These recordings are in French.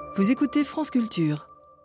Vous écoutez France Culture.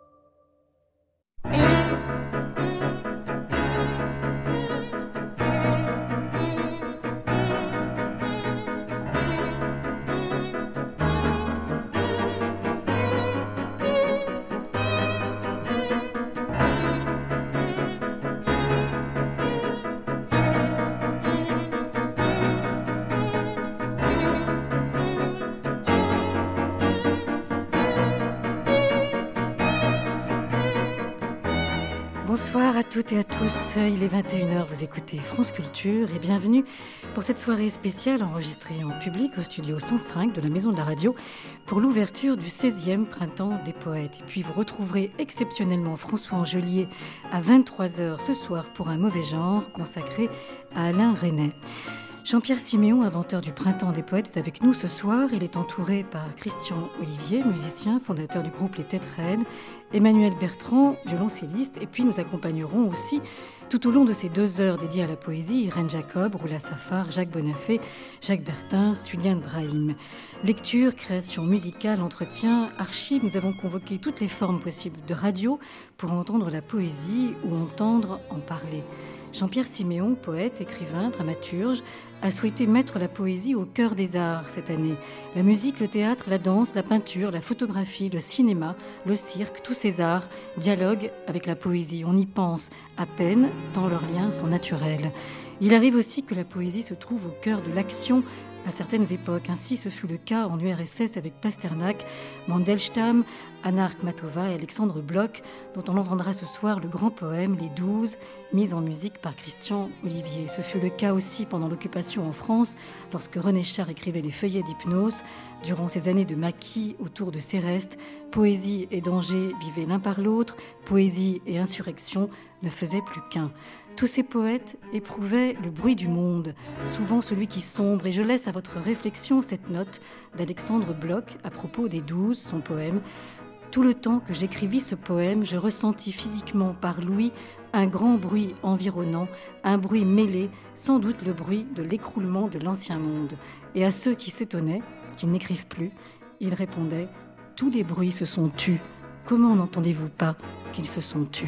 Bonsoir à toutes et à tous, il est 21h, vous écoutez France Culture et bienvenue pour cette soirée spéciale enregistrée en public au studio 105 de la Maison de la Radio pour l'ouverture du 16e Printemps des Poètes. Et puis vous retrouverez exceptionnellement François Angelier à 23h ce soir pour Un mauvais genre consacré à Alain Resnais. Jean-Pierre Siméon, inventeur du Printemps des Poètes, est avec nous ce soir. Il est entouré par Christian Olivier, musicien, fondateur du groupe Les Têtes Raides, Emmanuel Bertrand, violoncelliste, et puis nous accompagnerons aussi tout au long de ces 2 heures dédiées à la poésie, Irène Jacob, Roula Safar, Jacques Bonafé, Jacques Bertin, Julian Brahim. Lecture, création musicale, entretien, archives, nous avons convoqué toutes les formes possibles de radio pour entendre la poésie ou entendre en parler. Jean-Pierre Siméon, poète, écrivain, dramaturge, a souhaité mettre la poésie au cœur des arts cette année. La musique, le théâtre, la danse, la peinture, la photographie, le cinéma, le cirque, tous ces arts dialoguent avec la poésie. On y pense à peine, tant leurs liens sont naturels. Il arrive aussi que la poésie se trouve au cœur de l'action à certaines époques. Ainsi, ce fut le cas en URSS avec Pasternak, Mandelstam, Anna Akhmatova et Alexandre Bloch, dont on entendra ce soir le grand poème Les 12, mis en musique par Christian Olivier. Ce fut le cas aussi pendant l'occupation en France, lorsque René Char écrivait les feuillets d'hypnose. Durant ces années de maquis autour de Céreste, poésie et danger vivaient l'un par l'autre, poésie et insurrection ne faisaient plus qu'un. Tous ces poètes éprouvaient le bruit du monde, souvent celui qui sombre, et je laisse à votre réflexion cette note d'Alexandre Bloch à propos des 12, son poème. Tout le temps que j'écrivis ce poème, je ressentis physiquement par l'ouïe un grand bruit environnant, un bruit mêlé, sans doute le bruit de l'écroulement de l'ancien monde. Et à ceux qui s'étonnaient qu'ils n'écrivent plus, il répondait « Tous les bruits se sont tus. Comment n'entendez-vous pas qu'ils se sont tus ?»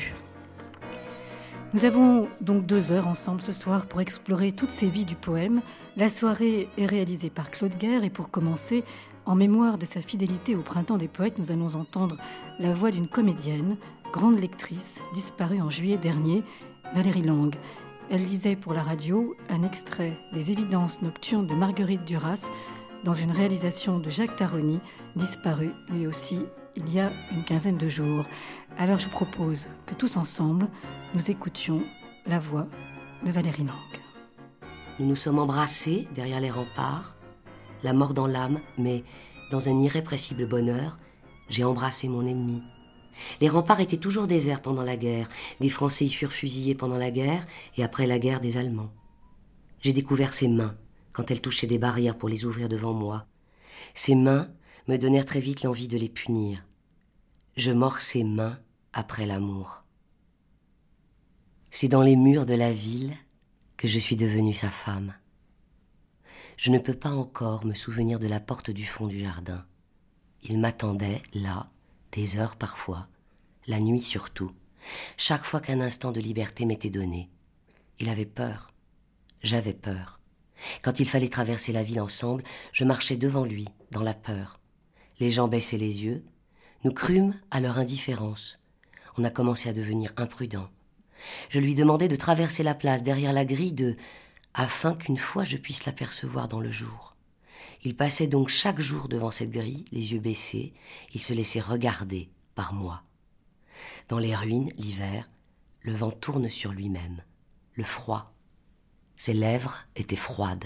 Nous avons donc 2 heures ensemble ce soir pour explorer toutes ces vies du poème. La soirée est réalisée par Claude Guerre et pour commencer, en mémoire de sa fidélité au Printemps des Poètes, nous allons entendre la voix d'une comédienne, grande lectrice, disparue en juillet dernier, Valérie Lang. Elle lisait pour la radio un extrait des Évidences nocturnes de Marguerite Duras dans une réalisation de Jacques Taroni, disparu lui aussi il y a une quinzaine de jours. Alors je propose que tous ensemble, nous écoutions la voix de Valérie Lang. Nous nous sommes embrassés derrière les remparts, la mort dans l'âme, mais dans un irrépressible bonheur, j'ai embrassé mon ennemi. Les remparts étaient toujours déserts pendant la guerre. Des Français y furent fusillés pendant la guerre et après la guerre des Allemands. J'ai découvert ses mains quand elles touchaient des barrières pour les ouvrir devant moi. Ces mains me donnèrent très vite l'envie de les punir. Je mords ses mains après l'amour. C'est dans les murs de la ville que je suis devenue sa femme. Je ne peux pas encore me souvenir de la porte du fond du jardin. Il m'attendait, là, des heures parfois, la nuit surtout, chaque fois qu'un instant de liberté m'était donné. Il avait peur, j'avais peur. Quand il fallait traverser la ville ensemble, je marchais devant lui, dans la peur. Les gens baissaient les yeux, nous crûmes à leur indifférence. On a commencé à devenir imprudents. Je lui demandais de traverser la place derrière la grille afin qu'une fois je puisse l'apercevoir dans le jour. Il passait donc chaque jour devant cette grille, les yeux baissés, il se laissait regarder par moi. Dans les ruines, l'hiver, le vent tourne sur lui-même, le froid. Ses lèvres étaient froides.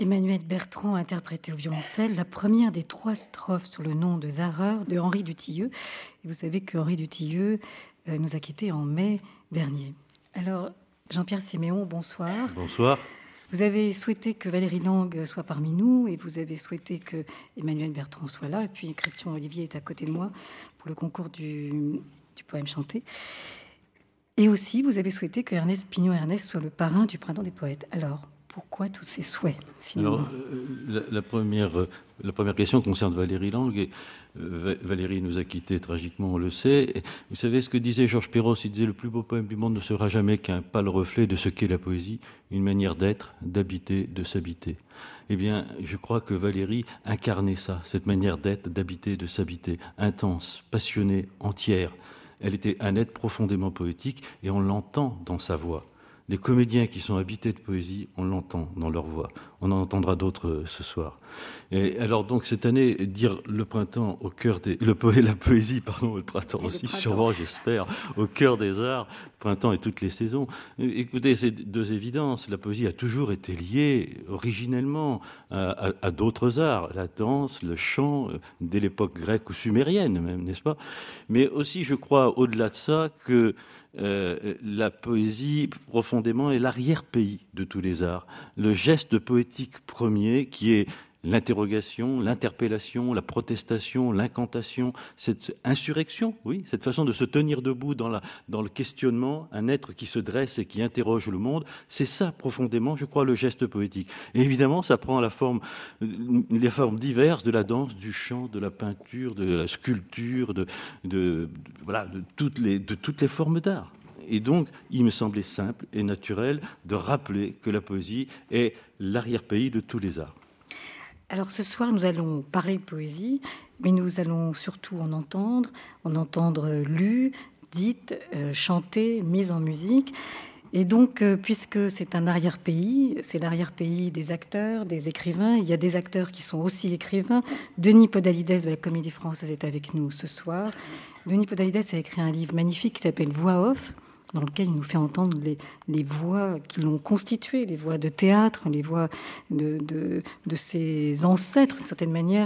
Emmanuel Bertrand a interprété au violoncelle la première des 3 strophes sous le nom de Zareur de Henri Dutilleux. Et vous savez que Henri Dutilleux nous a quittés en mai dernier. Alors, Jean-Pierre Siméon, bonsoir. Bonsoir. Vous avez souhaité que Valérie Lang soit parmi nous et vous avez souhaité que Emmanuel Bertrand soit là. Et puis Christian Olivier est à côté de moi pour le concours du poème chanté. Et aussi, vous avez souhaité que Ernest Pignon-Ernest soit le parrain du Printemps des poètes. Alors, pourquoi tous ces souhaits, finalement? Alors, la première question concerne Valérie Lang. Et, Valérie nous a quittés tragiquement, on le sait. Et vous savez ce que disait Georges Perros? Il disait: le plus beau poème du monde ne sera jamais qu'un pâle reflet de ce qu'est la poésie, une manière d'être, d'habiter, de s'habiter. Eh bien, je crois que Valérie incarnait ça, cette manière d'être, d'habiter, de s'habiter, intense, passionnée, entière. Elle était un être profondément poétique et on l'entend dans sa voix. Les comédiens qui sont habités de poésie, on l'entend dans leur voix. On en entendra d'autres ce soir. Et alors donc cette année, dire le printemps au cœur des... la poésie, pardon, le printemps et aussi, sûrement, j'espère, au cœur des arts, printemps et toutes les saisons. Écoutez, c'est 2 évidences. La poésie a toujours été liée originellement à d'autres arts, la danse, le chant, dès l'époque grecque ou sumérienne même, n'est-ce pas? Mais aussi, je crois, au-delà de ça, que la poésie, profondément, est l'arrière-pays de tous les arts. Le geste poétique premier qui est l'interrogation, l'interpellation, la protestation, l'incantation, cette insurrection, oui, cette façon de se tenir debout dans le questionnement, un être qui se dresse et qui interroge le monde, c'est ça profondément, je crois, le geste poétique. Et évidemment, ça prend les formes diverses de la danse, du chant, de la peinture, de la sculpture, de toutes les formes d'art. Et donc, il me semblait simple et naturel de rappeler que la poésie est l'arrière-pays de tous les arts. Alors ce soir, nous allons parler de poésie, mais nous allons surtout en entendre lue, dite, chantée, mise en musique. Et donc, puisque c'est un arrière-pays, c'est l'arrière-pays des acteurs, des écrivains. Il y a des acteurs qui sont aussi écrivains. Denis Podalides de la Comédie Française est avec nous ce soir. Denis Podalides a écrit un livre magnifique qui s'appelle Voix off, dans lequel il nous fait entendre les voix qui l'ont constitué, les voix de théâtre, les voix de ses ancêtres, d'une certaine manière,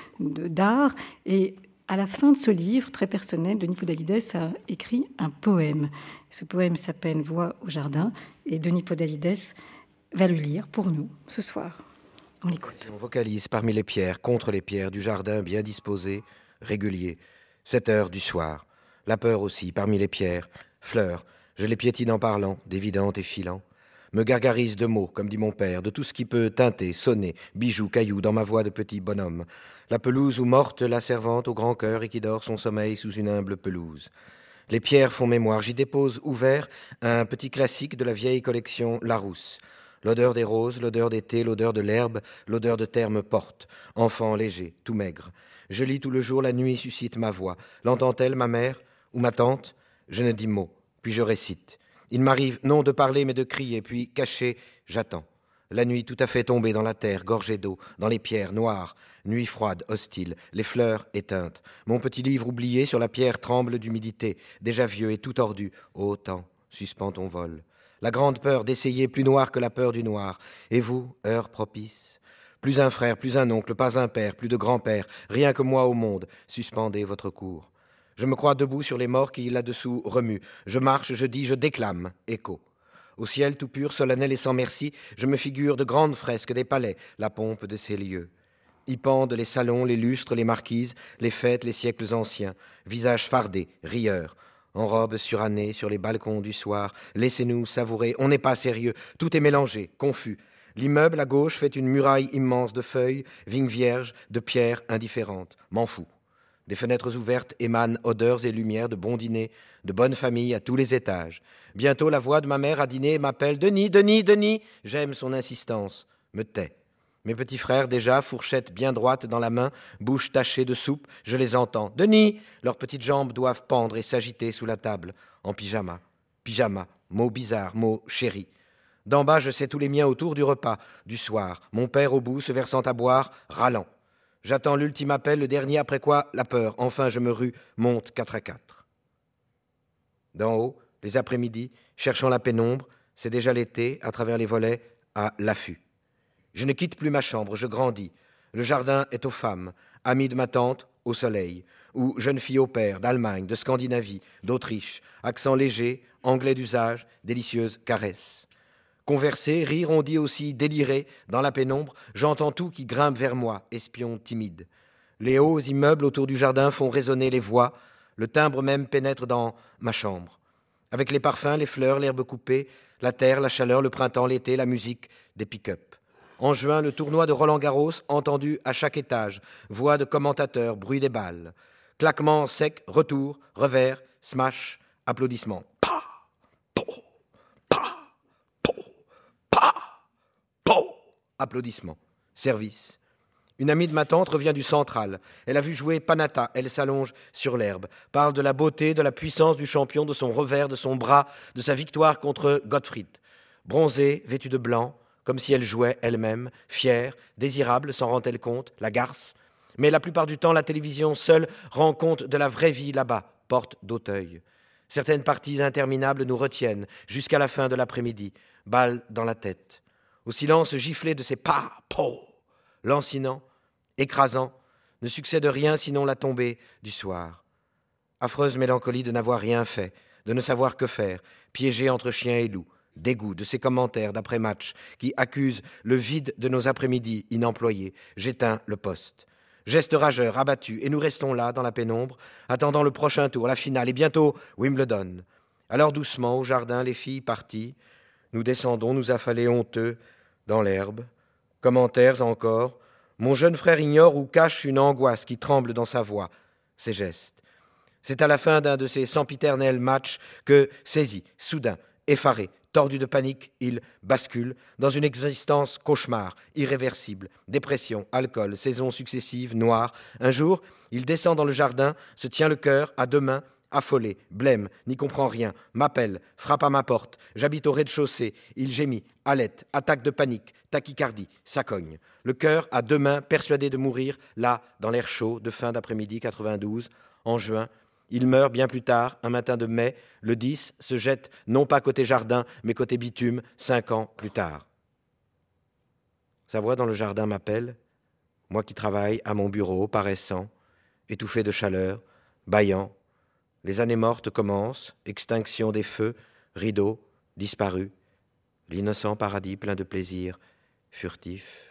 d'art. Et à la fin de ce livre, très personnel, Denis Podalides a écrit un poème. Ce poème s'appelle « Voix au jardin » et Denis Podalides va le lire pour nous ce soir. On l'écoute. On vocalise parmi les pierres, contre les pierres du jardin bien disposées, régulier. 7 heures du soir. La peur aussi, parmi les pierres. Fleurs, je les piétine en parlant, d'évidentes et filant. Me gargarise de mots, comme dit mon père, de tout ce qui peut teinter, sonner, bijoux, cailloux, dans ma voix de petit bonhomme. La pelouse où morte la servante au grand cœur et qui dort son sommeil sous une humble pelouse. Les pierres font mémoire, j'y dépose ouvert un petit classique de la vieille collection Larousse. L'odeur des roses, l'odeur d'été, l'odeur de l'herbe, l'odeur de terre me porte. Enfant léger, tout maigre. Je lis tout le jour, la nuit suscite ma voix. L'entend-elle, ma mère ou ma tante? Je ne dis mot, puis je récite. Il m'arrive non de parler mais de crier, puis caché, j'attends. La nuit tout à fait tombée dans la terre, gorgée d'eau, dans les pierres noires, nuit froide, hostile, les fleurs éteintes. Mon petit livre oublié sur la pierre tremble d'humidité, déjà vieux et tout tordu. Ô temps, suspends ton vol. La grande peur d'essayer, plus noire que la peur du noir. Et vous, heure propice? Plus un frère, plus un oncle, pas un père, plus de grand-père, rien que moi au monde, suspendez votre cours. Je me crois debout sur les morts qui là-dessous remuent. Je marche, je dis, je déclame, écho. Au ciel tout pur, solennel et sans merci, je me figure de grandes fresques des palais, la pompe de ces lieux. Y pendent les salons, les lustres, les marquises, les fêtes, les siècles anciens, visages fardés, rieurs, en robe surannée sur les balcons du soir. Laissez-nous savourer, on n'est pas sérieux, tout est mélangé, confus. L'immeuble à gauche fait une muraille immense de feuilles, vignes vierges, de pierres indifférentes. M'en fous. Des fenêtres ouvertes émanent odeurs et lumières de bons dîners, de bonnes familles à tous les étages. Bientôt la voix de ma mère à dîner m'appelle « Denis, Denis, Denis !» J'aime son insistance, me tais. Mes petits frères déjà, fourchette bien droite dans la main, bouche tachée de soupe, je les entends. « Denis !» Leurs petites jambes doivent pendre et s'agiter sous la table, en pyjama. Pyjama, mot bizarre, mot chéri. D'en bas, je sais tous les miens autour du repas, du soir. Mon père au bout, se versant à boire, râlant. J'attends l'ultime appel, le dernier après quoi, la peur. Enfin, je me rue, monte 4-4. D'en haut, les après-midi, cherchant la pénombre, c'est déjà l'été, à travers les volets, à l'affût. Je ne quitte plus ma chambre, je grandis. Le jardin est aux femmes, amies de ma tante, au soleil, ou jeunes filles au père, d'Allemagne, de Scandinavie, d'Autriche, accent léger, anglais d'usage, délicieuse caresse. Converser, rire, on dit aussi délirer, dans la pénombre, j'entends tout qui grimpe vers moi, espion timide. Les hauts immeubles autour du jardin font résonner les voix, le timbre même pénètre dans ma chambre. Avec les parfums, les fleurs, l'herbe coupée, la terre, la chaleur, le printemps, l'été, la musique, des pick-up. En juin, le tournoi de Roland-Garros, entendu à chaque étage, voix de commentateurs, bruit des balles. Claquement sec, retour, revers, smash, applaudissements. Pa, po, pa, po, pa, po. Applaudissements. Service. Une amie de ma tante revient du central. Elle a vu jouer Panatta. Elle s'allonge sur l'herbe. Parle de la beauté, de la puissance du champion, de son revers, de son bras, de sa victoire contre Gottfried. Bronzée, vêtue de blanc, comme si elle jouait elle-même, fière, désirable, s'en rend-elle compte, la garce. Mais la plupart du temps, la télévision seule rend compte de la vraie vie là-bas, porte d'Auteuil. Certaines parties interminables nous retiennent jusqu'à la fin de l'après-midi, balle dans la tête. Au silence giflé de ces pas, po, lancinant, écrasant, ne succède rien sinon la tombée du soir. Affreuse mélancolie de n'avoir rien fait, de ne savoir que faire, piégé entre chien et loup. Dégoût de ces commentaires d'après-match qui accusent le vide de nos après-midi inemployés. J'éteins le poste. Geste rageur, abattu, et nous restons là, dans la pénombre, attendant le prochain tour, la finale, et bientôt Wimbledon. Alors doucement, au jardin, les filles parties, nous descendons, nous affaler honteux, dans l'herbe. Commentaires encore. Mon jeune frère ignore où cache une angoisse qui tremble dans sa voix, ses gestes. C'est à la fin d'un de ces sempiternels matchs que, saisi, soudain, effaré, tordu de panique, il bascule dans une existence cauchemar, irréversible, dépression, alcool, saisons successives, noires. Un jour, il descend dans le jardin, se tient le cœur à deux mains, affolé, blême, n'y comprend rien, m'appelle, frappe à ma porte, j'habite au rez-de-chaussée, il gémit, halète, attaque de panique, tachycardie, ça cogne. Le cœur à deux mains, persuadé de mourir, là, dans l'air chaud de fin d'après-midi 92, en juin. Il meurt bien plus tard, un matin de mai, le 10, se jette non pas côté jardin, mais côté bitume, 5 ans plus tard. Sa voix dans le jardin m'appelle, moi qui travaille à mon bureau, paraissant, étouffé de chaleur, bâillant. Les années mortes commencent, extinction des feux, rideaux, disparus, l'innocent paradis plein de plaisir, furtif.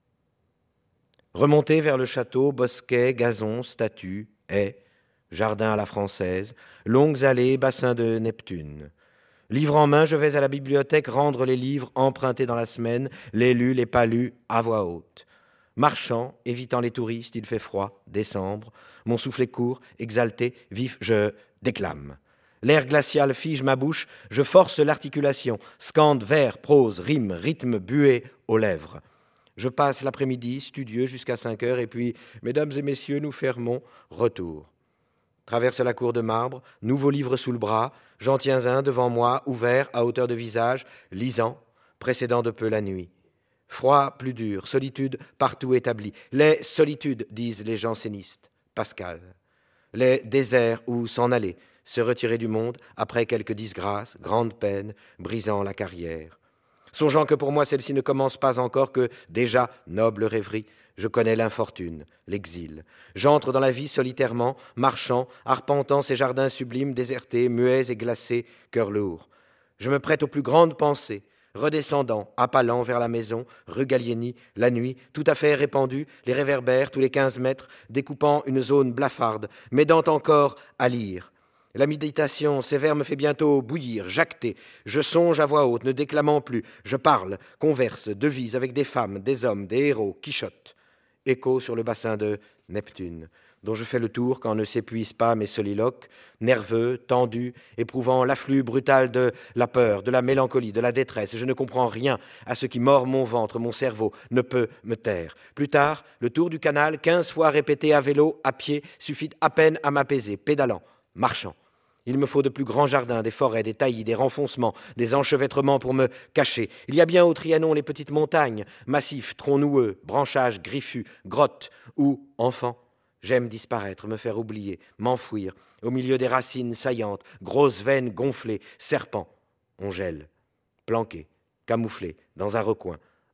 Remonter vers le château, bosquets, gazons, statues, haies, jardin à la française, longues allées, bassin de Neptune. Livre en main, je vais à la bibliothèque rendre les livres empruntés dans la semaine, les lus, les pas lus, à voix haute. Marchant, évitant les touristes, il fait froid, décembre. Mon souffle est court, exalté, vif, je déclame. L'air glacial fige ma bouche, je force l'articulation, scande, vers, prose, rime, rythme, buée aux lèvres. Je passe l'après-midi, studieux, jusqu'à 5 heures, et puis, mesdames et messieurs, nous fermons, retour. Traverse la cour de marbre, nouveau livre sous le bras, j'en tiens un devant moi, ouvert, à hauteur de visage, lisant, précédant de peu la nuit. Froid plus dur, solitude partout établie. Les solitudes, disent les jansénistes. Pascal. Les déserts où s'en aller, se retirer du monde après quelques disgrâces, grandes peines, brisant la carrière. Songeant que pour moi celle-ci ne commence pas encore que, déjà, noble rêverie, je connais l'infortune, l'exil. J'entre dans la vie solitairement, marchant, arpentant ces jardins sublimes, désertés, muets et glacés, cœur lourd. Je me prête aux plus grandes pensées, redescendant, appalant vers la maison, rue Gallieni, la nuit, tout à fait répandue, les réverbères tous les 15 mètres, découpant une zone blafarde, m'aidant encore à lire. La méditation sévère me fait bientôt bouillir, jacter. Je songe à voix haute, ne déclamant plus. Je parle, converse, devise avec des femmes, des hommes, des héros, quichotte. Écho sur le bassin de Neptune, dont je fais le tour quand ne s'épuisent pas mes soliloques, nerveux, tendus, éprouvant l'afflux brutal de la peur, de la mélancolie, de la détresse. Je ne comprends rien à ce qui mord mon ventre, mon cerveau ne peut me taire. Plus tard, le tour du canal, 15 fois répété à vélo, à pied, suffit à peine à m'apaiser, pédalant, marchant. Il me faut de plus grands jardins, des forêts, des taillis, des renfoncements, des enchevêtrements pour me cacher. Il y a bien au Trianon les petites montagnes, massifs, troncs noueux, branchages griffus, grottes, où, enfant, j'aime disparaître, me faire oublier, m'enfouir, au milieu des racines saillantes, grosses veines gonflées, serpents. On gèle, planqué, camouflé, dans un recoin,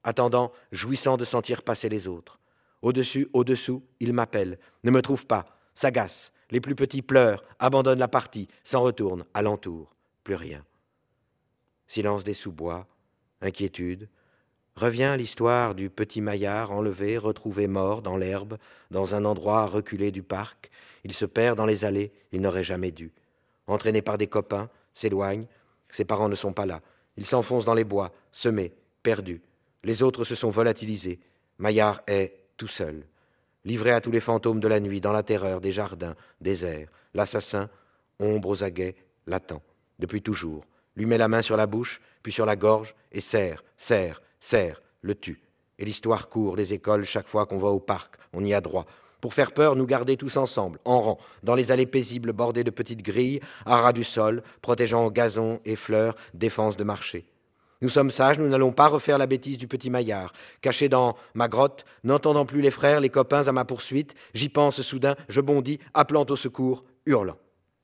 attendant, jouissant de sentir passer les autres. Au-dessus, au-dessous, il m'appelle, ne me trouve pas, s'agace. Les plus petits pleurent, abandonnent la partie, s'en retournent, alentour, plus rien. Silence des sous-bois, inquiétude. Revient l'histoire du petit Maillard enlevé, retrouvé mort dans l'herbe, dans un endroit reculé du parc. Il se perd dans les allées, il n'aurait jamais dû. Entraîné par des copains, s'éloigne, ses parents ne sont pas là. Il s'enfonce dans les bois, semé, perdu. Les autres se sont volatilisés. Maillard est tout seul. Livré à tous les fantômes de la nuit, dans la terreur des jardins, déserts. L'assassin, ombre aux aguets, l'attend, depuis toujours. Lui met la main sur la bouche, puis sur la gorge, et serre, le tue. Et l'histoire court, les écoles, chaque fois qu'on va au parc, on y a droit. Pour faire peur, nous garder tous ensemble, en rang, dans les allées paisibles bordées de petites grilles, à ras du sol, protégeant gazon et fleurs, défense de marché. Nous sommes sages, nous n'allons pas refaire la bêtise du petit Maillard. Caché dans ma grotte, n'entendant plus les frères, les copains à ma poursuite, j'y pense soudain, je bondis, appelant au secours, hurlant.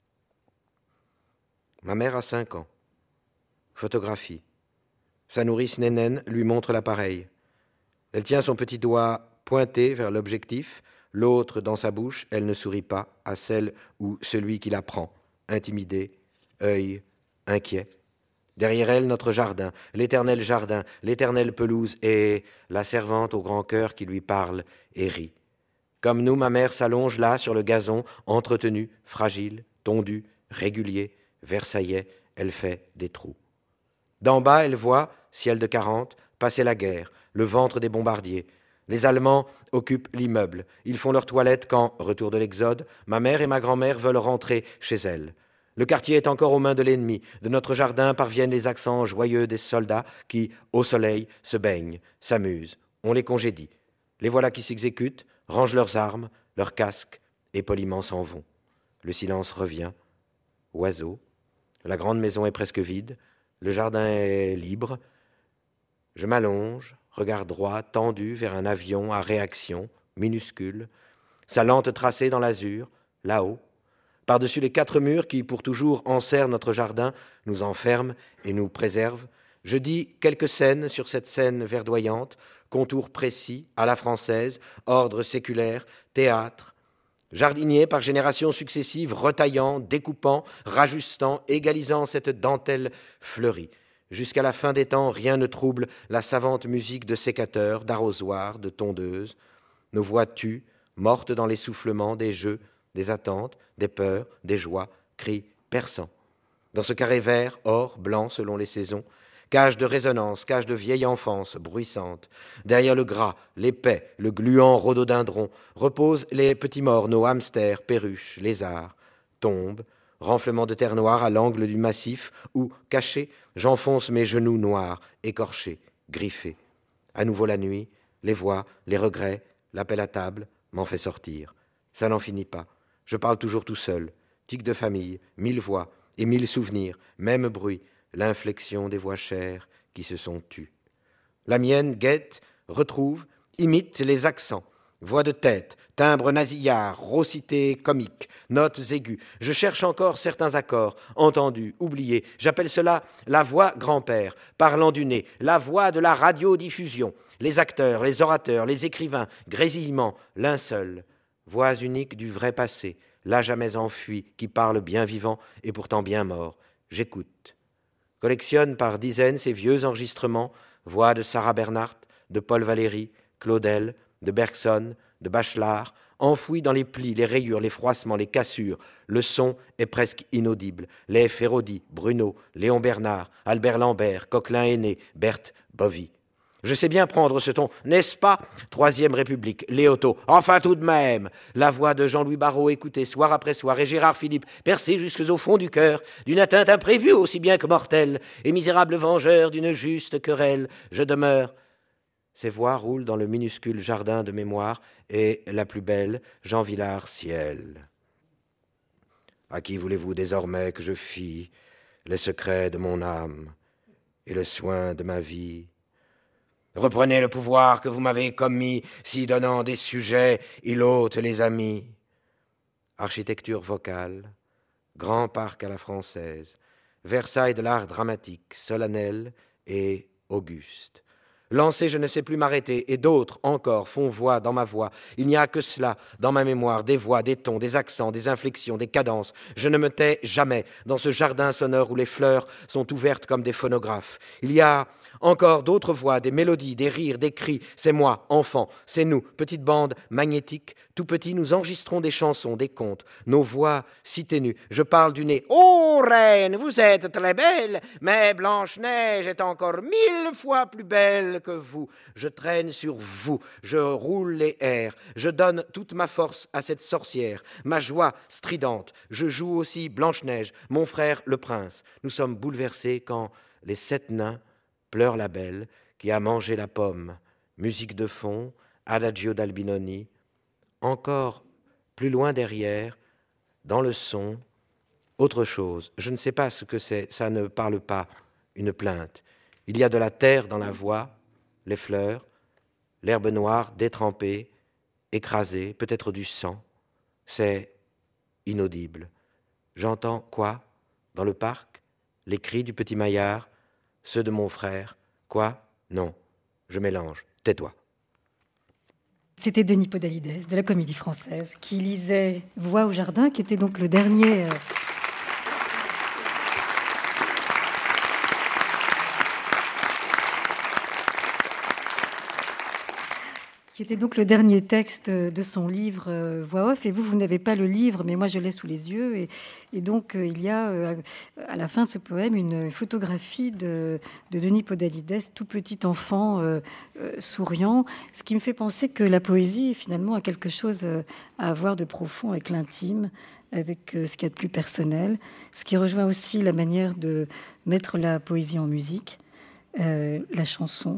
Ma mère a 5 ans. Photographie. Sa nourrice Nénène lui montre l'appareil. Elle tient son petit doigt pointé vers l'objectif, l'autre dans sa bouche, elle ne sourit pas à celle ou celui qui la prend, intimidé, œil inquiet. Derrière elle, notre jardin, l'éternelle pelouse et la servante au grand cœur qui lui parle et rit. Comme nous, ma mère s'allonge là sur le gazon, entretenue, fragile, tondue, régulier, versaillais, elle fait des trous. D'en bas, elle voit, ciel de 40, passer la guerre, le ventre des bombardiers. Les Allemands occupent l'immeuble. Ils font leur toilette quand, retour de l'Exode, ma mère et ma grand-mère veulent rentrer chez elles. Le quartier est encore aux mains de l'ennemi. De notre jardin parviennent les accents joyeux des soldats qui, au soleil, se baignent, s'amusent. On les congédie. Les voilà qui s'exécutent, rangent leurs armes, leurs casques, et poliment s'en vont. Le silence revient. Oiseaux. La grande maison est presque vide. Le jardin est libre. Je m'allonge, regard droit, tendu vers un avion à réaction, minuscule, sa lente tracée dans l'azur, là-haut. Par-dessus les 4 murs qui, pour toujours, enserrent notre jardin, nous enferment et nous préservent, je dis quelques scènes sur cette scène verdoyante, contours précis, à la française, ordre séculaire, théâtre, jardinier par générations successives, retaillant, découpant, rajustant, égalisant cette dentelle fleurie. Jusqu'à la fin des temps, rien ne trouble la savante musique de sécateurs, d'arrosoirs, de tondeuses. Nos voix tuent, mortes dans l'essoufflement des jeux, des attentes, des peurs, des joies, cris perçants. Dans ce carré vert, or, blanc selon les saisons, cage de résonance, cage de vieille enfance, bruissante. Derrière le gras, l'épais, le gluant rhododendron, reposent les petits morts, nos hamsters, perruches, lézards. Tombent, renflement de terre noire à l'angle du massif, où, caché, j'enfonce mes genoux noirs, écorchés, griffés. À nouveau la nuit, les voix, les regrets, l'appel à table m'en fait sortir. Ça n'en finit pas. Je parle toujours tout seul. Tic de famille, 1000 voix et 1000 souvenirs, même bruit, l'inflexion des voix chères qui se sont tues. La mienne guette, retrouve, imite les accents. Voix de tête, timbre nasillard, raucité comique, notes aiguës. Je cherche encore certains accords, entendus, oubliés. J'appelle cela la voix grand-père, parlant du nez, la voix de la radiodiffusion. Les acteurs, les orateurs, les écrivains, grésillement, linceul. Voix unique du vrai passé, là jamais enfui, qui parle bien vivant et pourtant bien mort. J'écoute. Collectionne par dizaines ces vieux enregistrements, voix de Sarah Bernhardt, de Paul Valéry, Claudel, de Bergson, de Bachelard, enfouis dans les plis, les rayures, les froissements, les cassures. Le son est presque inaudible. Les Feraudy, Bruno, Léon Bernard, Albert Lambert, Coquelin-Aîné, Berthe Bovy. Je sais bien prendre ce ton, n'est-ce pas? Troisième République, Léoto, enfin tout de même. La voix de Jean-Louis Barrault écoutée soir après soir et Gérard Philippe percée jusqu'au fond du cœur d'une atteinte imprévue aussi bien que mortelle et misérable vengeur d'une juste querelle. Je demeure. Ces voix roulent dans le minuscule jardin de mémoire et la plus belle, Jean Vilar, ciel. À qui voulez-vous désormais que je fie les secrets de mon âme et le soin de ma vie? Reprenez le pouvoir que vous m'avez commis, si donnant des sujets, il ôte les amis. Architecture vocale, grand parc à la française, Versailles de l'art dramatique, solennel et auguste. Lancé, je ne sais plus m'arrêter, et d'autres encore font voix dans ma voix. Il n'y a que cela dans ma mémoire, des voix, des tons, des accents, des inflexions, des cadences. Je ne me tais jamais dans ce jardin sonore où les fleurs sont ouvertes comme des phonographes. Il y a encore d'autres voix, des mélodies, des rires, des cris. C'est moi, enfant, c'est nous, petite bande magnétique. Tout petit, nous enregistrons des chansons, des contes. Nos voix si ténues. Je parle du nez. Ô reine, vous êtes très belle, mais Blanche-Neige est encore 1000 fois plus belle que vous. Je traîne sur vous, je roule les airs. Je donne toute ma force à cette sorcière, ma joie stridente. Je joue aussi Blanche-Neige, mon frère le prince. Nous sommes bouleversés quand les 7 nains pleure la belle qui a mangé la pomme. Musique de fond, Adagio d'Albinoni. Encore plus loin derrière, dans le son, autre chose. Je ne sais pas ce que c'est, ça ne parle pas, une plainte. Il y a de la terre dans la voix, les fleurs, l'herbe noire détrempée, écrasée, peut-être du sang. C'est inaudible. J'entends quoi? Dans le parc? Les cris du petit Maillard? Ceux de mon frère. Quoi? Non. Je mélange. Tais-toi. C'était Denis Podalides, de la Comédie Française, qui lisait Voix au jardin, qui était donc le dernier... qui était donc le dernier texte de son livre Voix off. Et vous n'avez pas le livre, mais moi je l'ai sous les yeux. Et donc il y a à la fin de ce poème une photographie de Denis Podalides, tout petit enfant souriant, ce qui me fait penser que la poésie finalement a quelque chose à avoir de profond avec l'intime, avec ce qu'il y a de plus personnel, ce qui rejoint aussi la manière de mettre la poésie en musique, la chanson,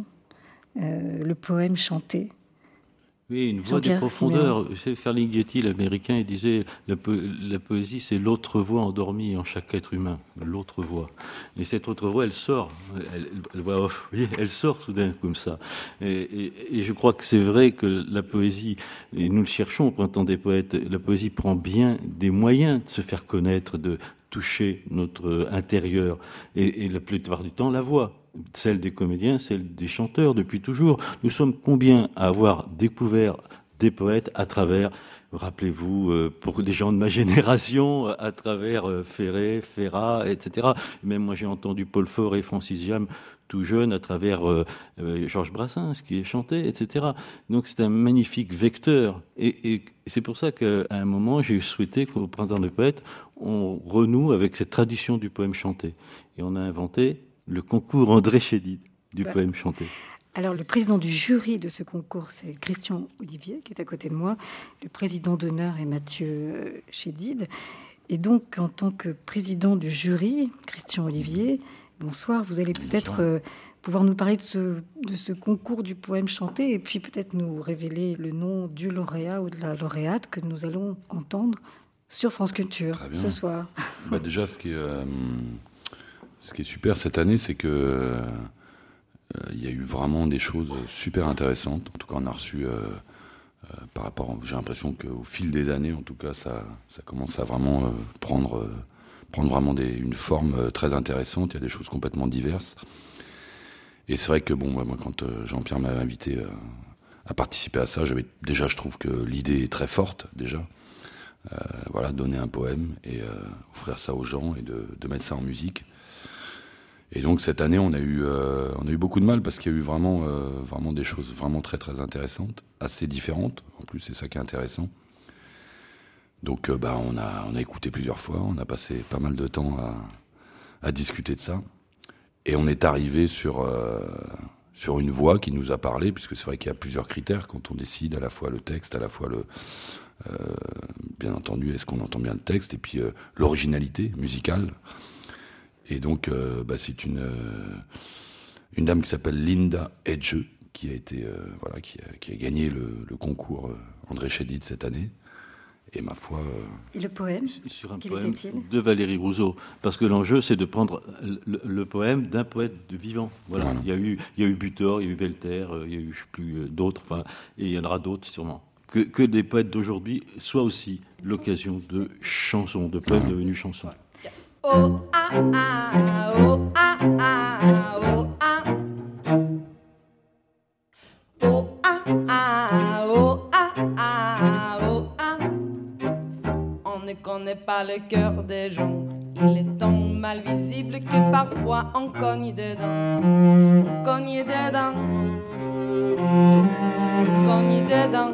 le poème chanté. Oui, une voix de profondeur. C'est Ferlinghetti, l'américain, il disait la poésie, c'est l'autre voix endormie en chaque être humain, l'autre voix. Et cette autre voix, elle sort, elle voix off, oui, elle sort soudain comme ça. Et je crois que c'est vrai que la poésie, et nous le cherchons au Printemps des poètes, la poésie prend bien des moyens de se faire connaître, de toucher notre intérieur, et la plupart du temps, la voix. Celle des comédiens, celle des chanteurs, depuis toujours. Nous sommes combien à avoir découvert des poètes à travers, rappelez-vous, pour des gens de ma génération, à travers Ferré, Ferrat, etc. Même moi, j'ai entendu Paul Faure et Francis Jam tout jeune à travers Georges Brassens, qui est chanté, etc. Donc c'est un magnifique vecteur. Et c'est pour ça qu'à un moment, j'ai souhaité qu'au Printemps des poètes, on renoue avec cette tradition du poème chanté. Et on a inventé le concours André Chédid du poème chanté. Alors, le président du jury de ce concours, c'est Christian Olivier, qui est à côté de moi. Le président d'honneur est Mathieu Chédid. Et donc, en tant que président du jury, Christian Olivier, bonsoir. Vous allez peut-être pouvoir nous parler de ce concours du poème chanté et puis peut-être nous révéler le nom du lauréat ou de la lauréate que nous allons entendre sur France Culture ce soir. Déjà, ce qui est super cette année, c'est que il y a eu vraiment des choses super intéressantes. En tout cas, on a reçu par rapport. J'ai l'impression qu'au fil des années, en tout cas, ça commence à vraiment prendre vraiment une forme très intéressante. Il y a des choses complètement diverses. Et c'est vrai que moi, quand Jean-Pierre m'avait invité à participer à ça, je trouve que l'idée est très forte déjà. Donner un poème et offrir ça aux gens et de mettre ça en musique. Et donc cette année, on a eu beaucoup de mal parce qu'il y a eu vraiment des choses vraiment très très intéressantes, assez différentes. En plus, c'est ça qui est intéressant. Donc, on a écouté plusieurs fois, on a passé pas mal de temps à discuter de ça, et on est arrivé sur une voix qui nous a parlé, puisque c'est vrai qu'il y a plusieurs critères quand on décide, à la fois le texte, à la fois bien entendu, est-ce qu'on entend bien le texte, et puis l'originalité musicale. Et donc, c'est une dame qui s'appelle Linda Edge, qui a gagné le concours André Chédid cette année. Et ma foi... Et le poème, sur un poème de Valérie Rousseau. Parce que l'enjeu, c'est de prendre le poème d'un poète vivant. Voilà. Il y a eu Butor, il y a eu Welter, il y a eu, je sais plus, d'autres, et il y en aura d'autres sûrement. Que des poètes d'aujourd'hui soient aussi l'occasion de chansons, de poèmes devenus chansons. Oh ah ah, oh ah ah, oh ah. ah, oh, ah. On ne connaît pas le cœur des gens. Il est tant mal visible que parfois on cogne dedans. On cogne dedans. On cogne dedans.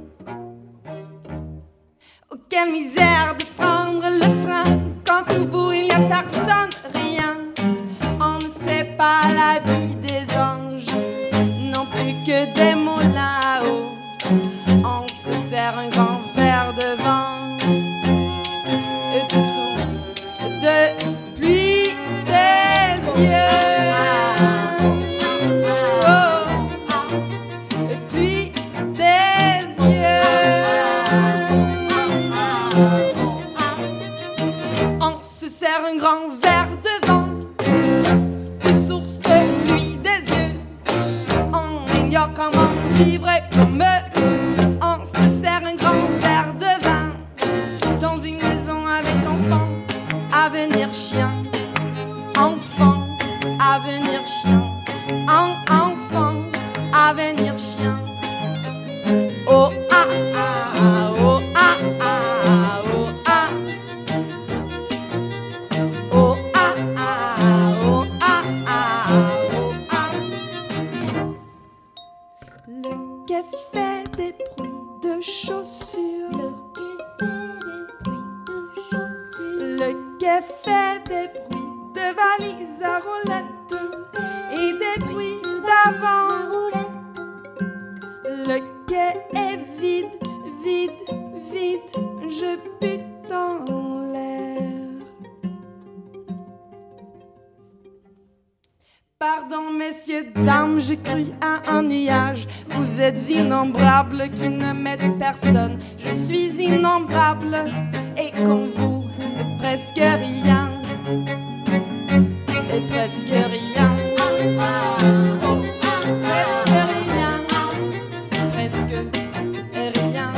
Oh, quelle misère de prendre le train quand au bout il n'y a personne, rien. On ne sait pas la vie des anges, non plus que des mots là-haut. On se sert un grand verre de vin, de source, de pluie des yeux. Oh, de pluie des yeux. On se sert un grand verre de vin, de source, de pluie des yeux. On ignore comment vivre comme eux. On se sert un grand verre de vin dans une maison avec enfants, avenir chien, enfant, avenir chien, enfant, avenir chien. Oh ah ah, oh ah ah, oh ah. Oh ah ah, oh ah ah, oh ah. Le quai fait des bruits de chaussures. Le quai fait des bruits de valises à roulettes et des bruits d'avant. Le quai est vide, vide, vide. Je bute en l'air. Pardon, messieurs, dames, j'ai cru à un nuage. Vous êtes innombrables qui ne mettent personne. Je suis innombrable et comme vous, presque rien. Et presque rien. Presque rien. Presque rien.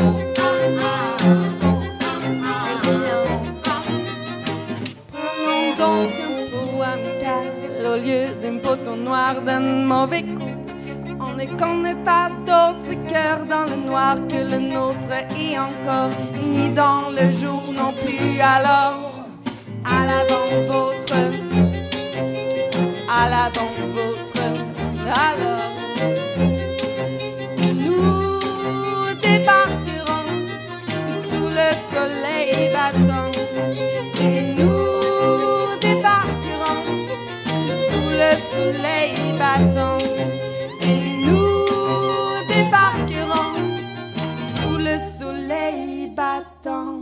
Prenons donc un pot amical au lieu d'un poteau noir d'un mauvais coup. On ne connaît pas d'autre cœur dans le noir que le nôtre et encore, ni dans le jour non plus. Alors, à l'avant votre, à l'avant votre, alors, nous débarquerons sous le soleil battant. Et nous débarquerons sous le soleil battant. Et nous débarquerons sous le soleil battant.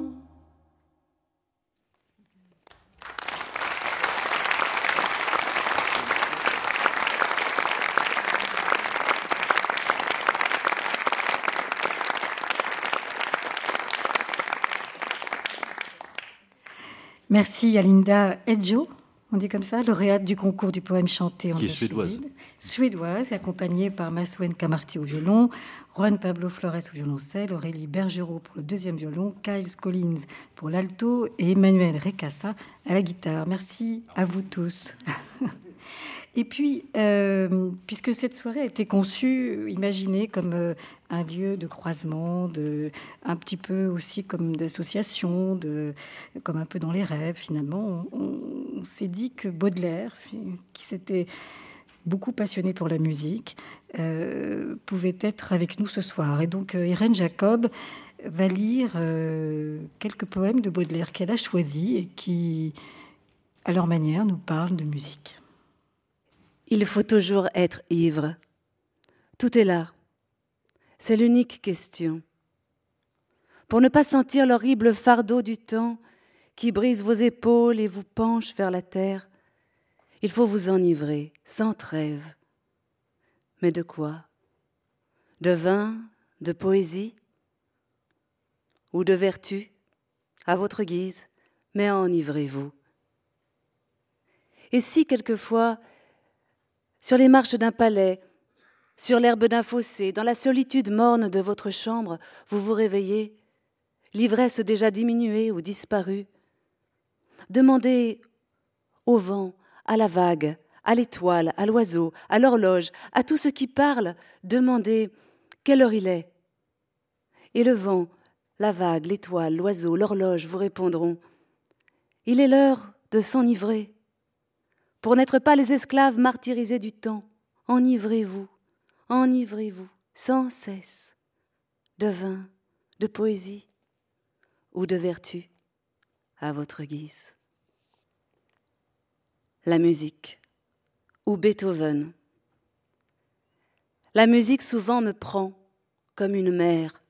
Merci à Linda Edjo, on dit comme ça, lauréate du concours du poème chanté en Qui est suédoise. Suédoise, accompagnée par Massouen Kamarti au violon, Juan Pablo Flores au violoncelle, Aurélie Bergerot pour le deuxième violon, Kyles Collins pour l'alto et Emmanuel Recassa à la guitare. Merci à vous tous. Et puis, puisque cette soirée a été conçue, imaginée comme un lieu de croisement, un petit peu aussi comme d'association, comme un peu dans les rêves, finalement, on s'est dit que Baudelaire, qui s'était beaucoup passionné pour la musique, pouvait être avec nous ce soir. Et donc, Irène Jacob va lire quelques poèmes de Baudelaire qu'elle a choisis et qui, à leur manière, nous parlent de musique. Il faut toujours être ivre. Tout est là. C'est l'unique question. Pour ne pas sentir l'horrible fardeau du temps qui brise vos épaules et vous penche vers la terre, il faut vous enivrer, sans trêve. Mais de quoi? De vin, de poésie? Ou de vertu? À votre guise, mais enivrez-vous. Et si quelquefois, sur les marches d'un palais, sur l'herbe d'un fossé, dans la solitude morne de votre chambre, vous vous réveillez, l'ivresse déjà diminuée ou disparue, demandez au vent, à la vague, à l'étoile, à l'oiseau, à l'horloge, à tout ce qui parle, demandez quelle heure il est. Et le vent, la vague, l'étoile, l'oiseau, l'horloge vous répondront. Il est l'heure de s'enivrer. Pour n'être pas les esclaves martyrisés du temps, enivrez-vous, sans cesse, de vin, de poésie ou de vertu, à votre guise. La musique, ou Beethoven. La musique souvent me prend comme une mer.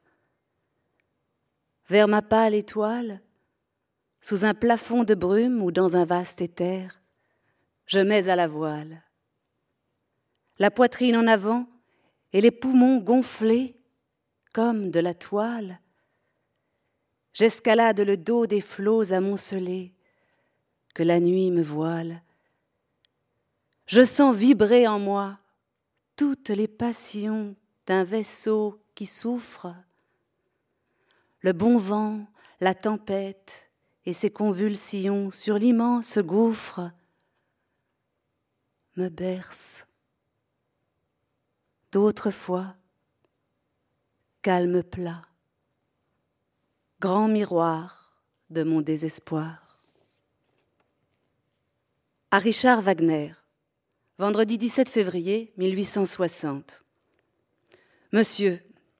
Vers ma pâle étoile, sous un plafond de brume ou dans un vaste éther, je mets à la voile. La poitrine en avant et les poumons gonflés comme de la toile. J'escalade le dos des flots amoncelés que la nuit me voile. Je sens vibrer en moi toutes les passions d'un vaisseau qui souffre. Le bon vent, la tempête et ses convulsions sur l'immense gouffre me bercent. D'autres fois, calme plat, grand miroir de mon désespoir. À Richard Wagner, vendredi 17 février 1860. Monsieur,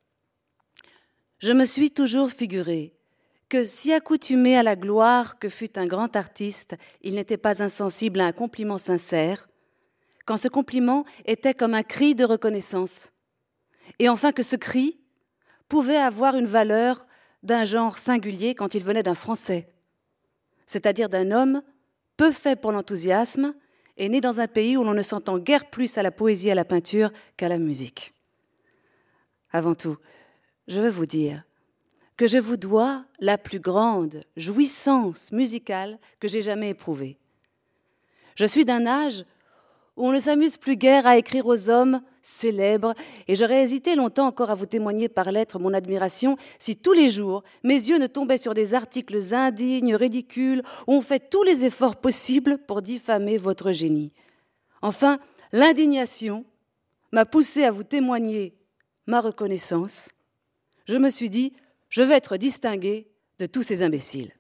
je me suis toujours figuré que si accoutumé à la gloire que fut un grand artiste, il n'était pas insensible à un compliment sincère, quand ce compliment était comme un cri de reconnaissance, et enfin que ce cri pouvait avoir une valeur d'un genre singulier quand il venait d'un Français, c'est-à-dire d'un homme peu fait pour l'enthousiasme et né dans un pays où l'on ne s'entend guère plus à la poésie et à la peinture qu'à la musique. Avant tout, je veux vous dire que je vous dois la plus grande jouissance musicale que j'ai jamais éprouvée. Je suis d'un âge où on ne s'amuse plus guère à écrire aux hommes célèbres, et j'aurais hésité longtemps encore à vous témoigner par lettre mon admiration si tous les jours mes yeux ne tombaient sur des articles indignes, ridicules, où on fait tous les efforts possibles pour diffamer votre génie. Enfin, l'indignation m'a poussé à vous témoigner ma reconnaissance. Je me suis dit, je veux être distingué de tous ces imbéciles.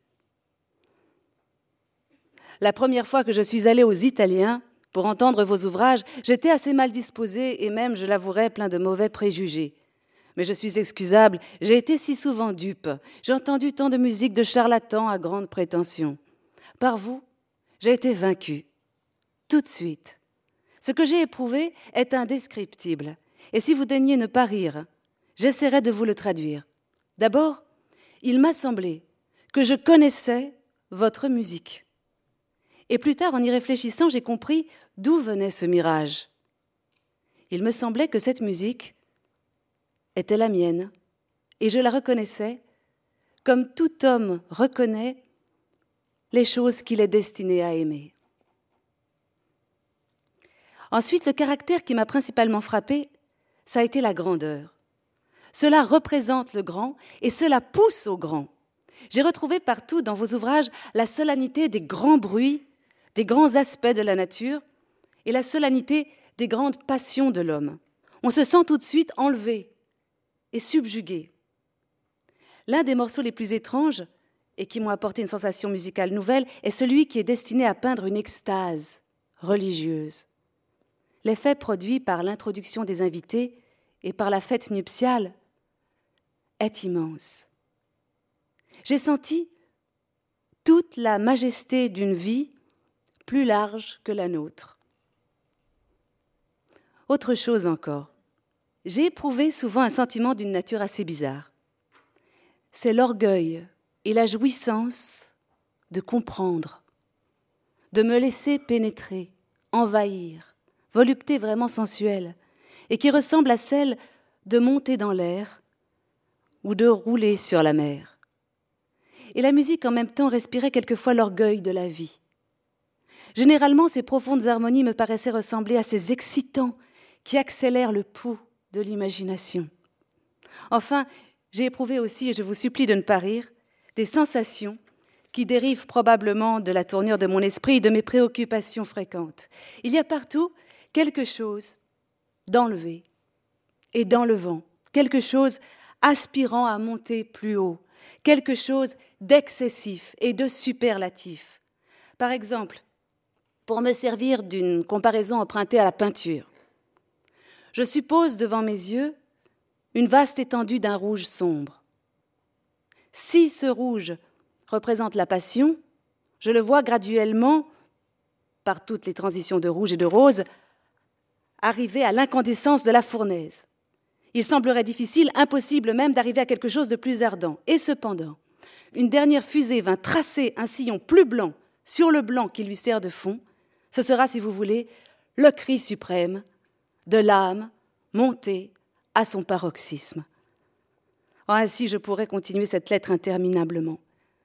La première fois que je suis allée aux Italiens pour entendre vos ouvrages, j'étais assez mal disposée et même, je l'avouerai, plein de mauvais préjugés. Mais je suis excusable, j'ai été si souvent dupe. J'ai entendu tant de musique de charlatans à grande prétention. Par vous, j'ai été vaincue. Tout de suite. Ce que j'ai éprouvé est indescriptible. Et si vous daignez ne pas rire, j'essaierai de vous le traduire. D'abord, il m'a semblé que je connaissais votre musique. Et plus tard, en y réfléchissant, j'ai compris d'où venait ce mirage. Il me semblait que cette musique était la mienne, et je la reconnaissais comme tout homme reconnaît les choses qu'il est destiné à aimer. Ensuite, le caractère qui m'a principalement frappée, ça a été la grandeur. Cela représente le grand et cela pousse au grand. J'ai retrouvé partout dans vos ouvrages la solennité des grands bruits, des grands aspects de la nature et la solennité des grandes passions de l'homme. On se sent tout de suite enlevé et subjugué. L'un des morceaux les plus étranges et qui m'ont apporté une sensation musicale nouvelle est celui qui est destiné à peindre une extase religieuse. L'effet produit par l'introduction des invités et par la fête nuptiale est immense. J'ai senti toute la majesté d'une vie plus large que la nôtre. Autre chose encore, j'ai éprouvé souvent un sentiment d'une nature assez bizarre. C'est l'orgueil et la jouissance de comprendre, de me laisser pénétrer, envahir, volupté vraiment sensuelle, et qui ressemble à celle de monter dans l'air ou de rouler sur la mer. Et la musique en même temps respirait quelquefois l'orgueil de la vie. Généralement, ces profondes harmonies me paraissaient ressembler à ces excitants qui accélèrent le pouls de l'imagination. Enfin, j'ai éprouvé aussi, et je vous supplie de ne pas rire, des sensations qui dérivent probablement de la tournure de mon esprit et de mes préoccupations fréquentes. Il y a partout quelque chose d'enlevé et d'enlevant, quelque chose aspirant à monter plus haut, quelque chose d'excessif et de superlatif. Par exemple, pour me servir d'une comparaison empruntée à la peinture, je suppose devant mes yeux une vaste étendue d'un rouge sombre. Si ce rouge représente la passion, je le vois graduellement, par toutes les transitions de rouge et de rose, arriver à l'incandescence de la fournaise. Il semblerait difficile, impossible même, d'arriver à quelque chose de plus ardent. Et cependant, une dernière fusée vint tracer un sillon plus blanc sur le blanc qui lui sert de fond. Ce sera, si vous voulez, le cri suprême de l'âme montée à son paroxysme. Ainsi, je pourrais continuer cette lettre interminablement.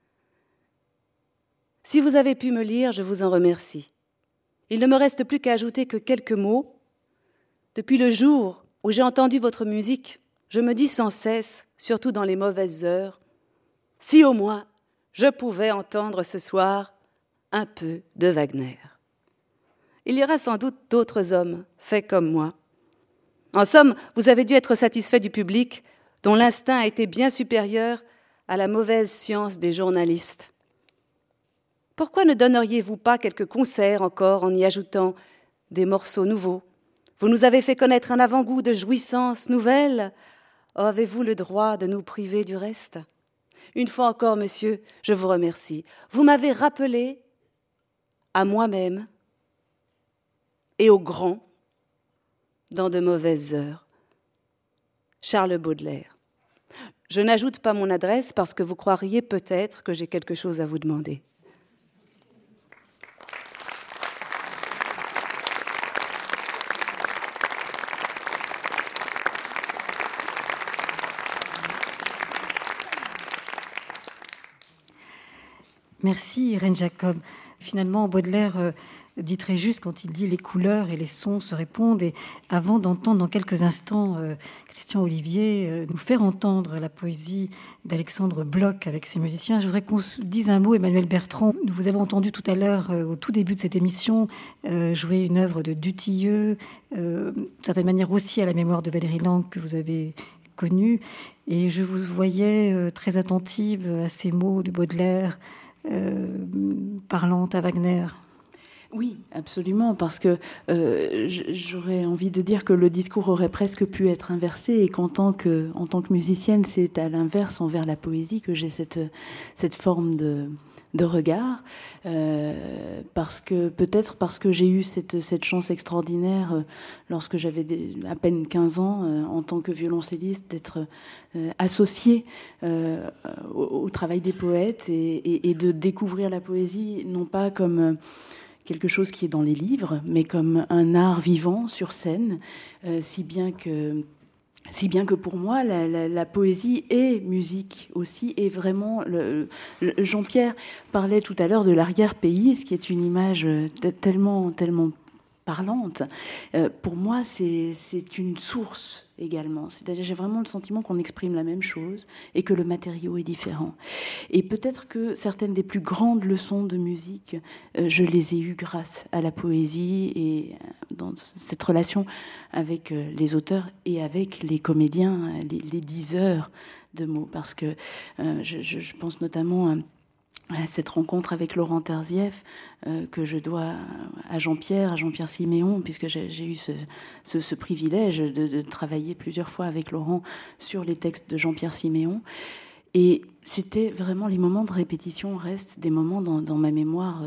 Si vous avez pu me lire, je vous en remercie. Il ne me reste plus qu'à ajouter que quelques mots. Depuis le jour où j'ai entendu votre musique, je me dis sans cesse, surtout dans les mauvaises heures, si au moins je pouvais entendre ce soir un peu de Wagner. Il y aura sans doute d'autres hommes faits comme moi. En somme, vous avez dû être satisfait du public, dont l'instinct a été bien supérieur à la mauvaise science des journalistes. Pourquoi ne donneriez-vous pas quelques concerts encore en y ajoutant des morceaux nouveaux ? Vous nous avez fait connaître un avant-goût de jouissances nouvelles. Avez-vous le droit de nous priver du reste ? Une fois encore, monsieur, je vous remercie. Vous m'avez rappelé à moi-même et aux grands dans de mauvaises heures. Charles Baudelaire. Je n'ajoute pas mon adresse parce que vous croiriez peut-être que j'ai quelque chose à vous demander. Merci Irène Jacob. Finalement, Baudelaire dit très juste quand il dit les couleurs et les sons se répondent. Et avant d'entendre dans quelques instants Christian Olivier nous faire entendre la poésie d'Alexandre Bloch avec ses musiciens, je voudrais qu'on dise un mot. Emmanuel Bertrand, nous vous avons entendu tout à l'heure au tout début de cette émission jouer une œuvre de Dutilleux, d'une certaine manière aussi à la mémoire de Valérie Lang que vous avez connue. Et je vous voyais très attentive à ces mots de Baudelaire, parlant à Wagner. Oui, absolument, parce que j'aurais envie de dire que le discours aurait presque pu être inversé et qu'en tant que musicienne, c'est à l'inverse envers la poésie que j'ai cette forme de regard, parce que j'ai eu cette chance extraordinaire lorsque j'avais à peine 15 ans en tant que violoncelliste d'être associée au travail des poètes et de découvrir la poésie non pas comme quelque chose qui est dans les livres, mais comme un art vivant sur scène, si bien que pour moi, la poésie est musique aussi, et vraiment, Jean-Pierre parlait tout à l'heure de l'arrière-pays, ce qui est une image tellement parlante. Pour moi, c'est une source également. C'est-à-dire, j'ai vraiment le sentiment qu'on exprime la même chose et que le matériau est différent. Et peut-être que certaines des plus grandes leçons de musique, je les ai eues grâce à la poésie et dans cette relation avec les auteurs et avec les comédiens, les diseurs de mots. Parce que je pense notamment à cette rencontre avec Laurent Terzieff que je dois à Jean-Pierre Siméon, puisque j'ai eu ce privilège de travailler plusieurs fois avec Laurent sur les textes de Jean-Pierre Siméon. Et c'était vraiment les moments de répétition restent des moments dans ma mémoire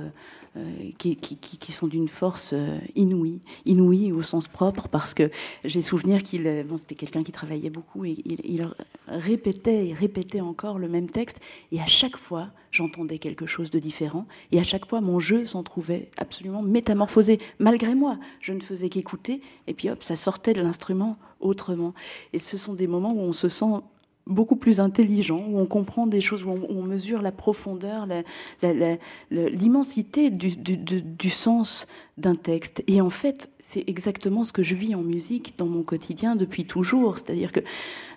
qui sont d'une force inouïe au sens propre, parce que j'ai souvenir c'était quelqu'un qui travaillait beaucoup et il répétait encore le même texte, et à chaque fois j'entendais quelque chose de différent, et à chaque fois mon jeu s'en trouvait absolument métamorphosé malgré moi. Je ne faisais qu'écouter et puis hop, ça sortait de l'instrument autrement. Et ce sont des moments où on se sent beaucoup plus intelligent, où on comprend des choses, où on mesure la profondeur, l'immensité du sens d'un texte. Et en fait, c'est exactement ce que je vis en musique dans mon quotidien depuis toujours. C'est-à-dire que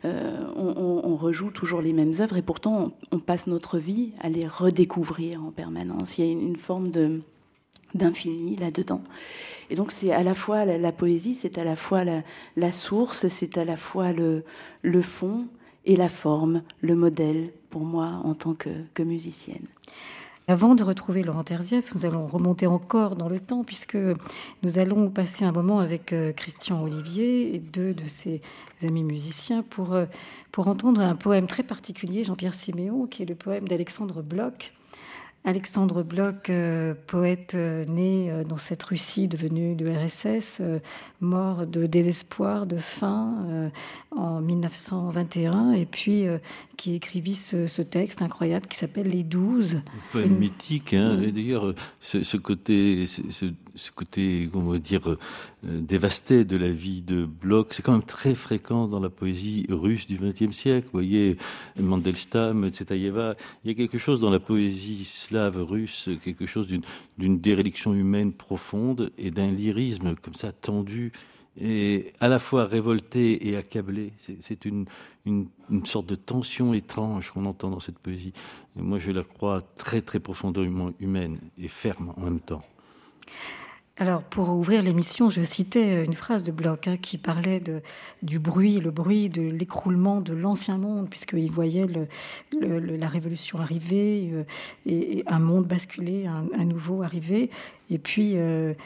on rejoue toujours les mêmes œuvres, et pourtant on passe notre vie à les redécouvrir en permanence. Il y a une forme d'infini là-dedans. Et donc c'est à la fois la poésie, c'est à la fois la source, c'est à la fois le fond, et la forme, le modèle pour moi en tant que musicienne. Avant de retrouver Laurent Terzieff, nous allons remonter encore dans le temps puisque nous allons passer un moment avec Christian Olivier et deux de ses amis musiciens pour entendre un poème très particulier, Jean-Pierre Siméon, qui est le poème d'Alexandre Bloch. Alexandre Bloch, poète né dans cette Russie devenue de l'URSS, mort de désespoir, de faim en 1921, et puis qui écrivit ce texte incroyable qui s'appelle Les 12. Un poème mythique, hein, et d'ailleurs ce côté, comment on va dire, dévasté de la vie de Bloch, c'est quand même très fréquent dans la poésie russe du XXe siècle. Vous voyez, Mandelstam, Tsvetaeva, il y a quelque chose dans la poésie slave russe, quelque chose d'une déréliction humaine profonde et d'un lyrisme comme ça tendu et à la fois révolté et accablé. C'est une sorte de tension étrange qu'on entend dans cette poésie. Et moi, je la crois très, très profondément humaine et ferme en même temps. Alors, pour ouvrir l'émission, je citais une phrase de Bloch qui parlait du bruit, le bruit de l'écroulement de l'ancien monde, puisqu'il voyait la révolution arriver et un monde basculer, un nouveau arriver. Et puis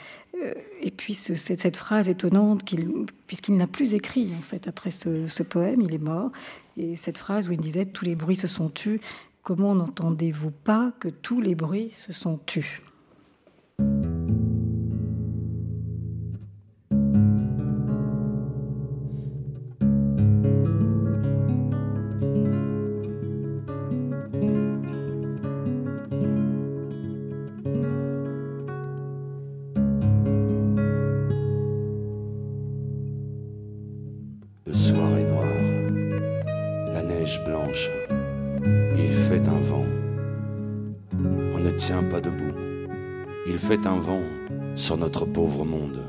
cette phrase étonnante, puisqu'il n'a plus écrit, en fait, après ce poème, il est mort. Et cette phrase où il disait « Tous les bruits se sont tus, comment n'entendez-vous pas que tous les bruits se sont tus ?» Blanche, il fait un vent, on ne tient pas debout, il fait un vent sur notre pauvre monde.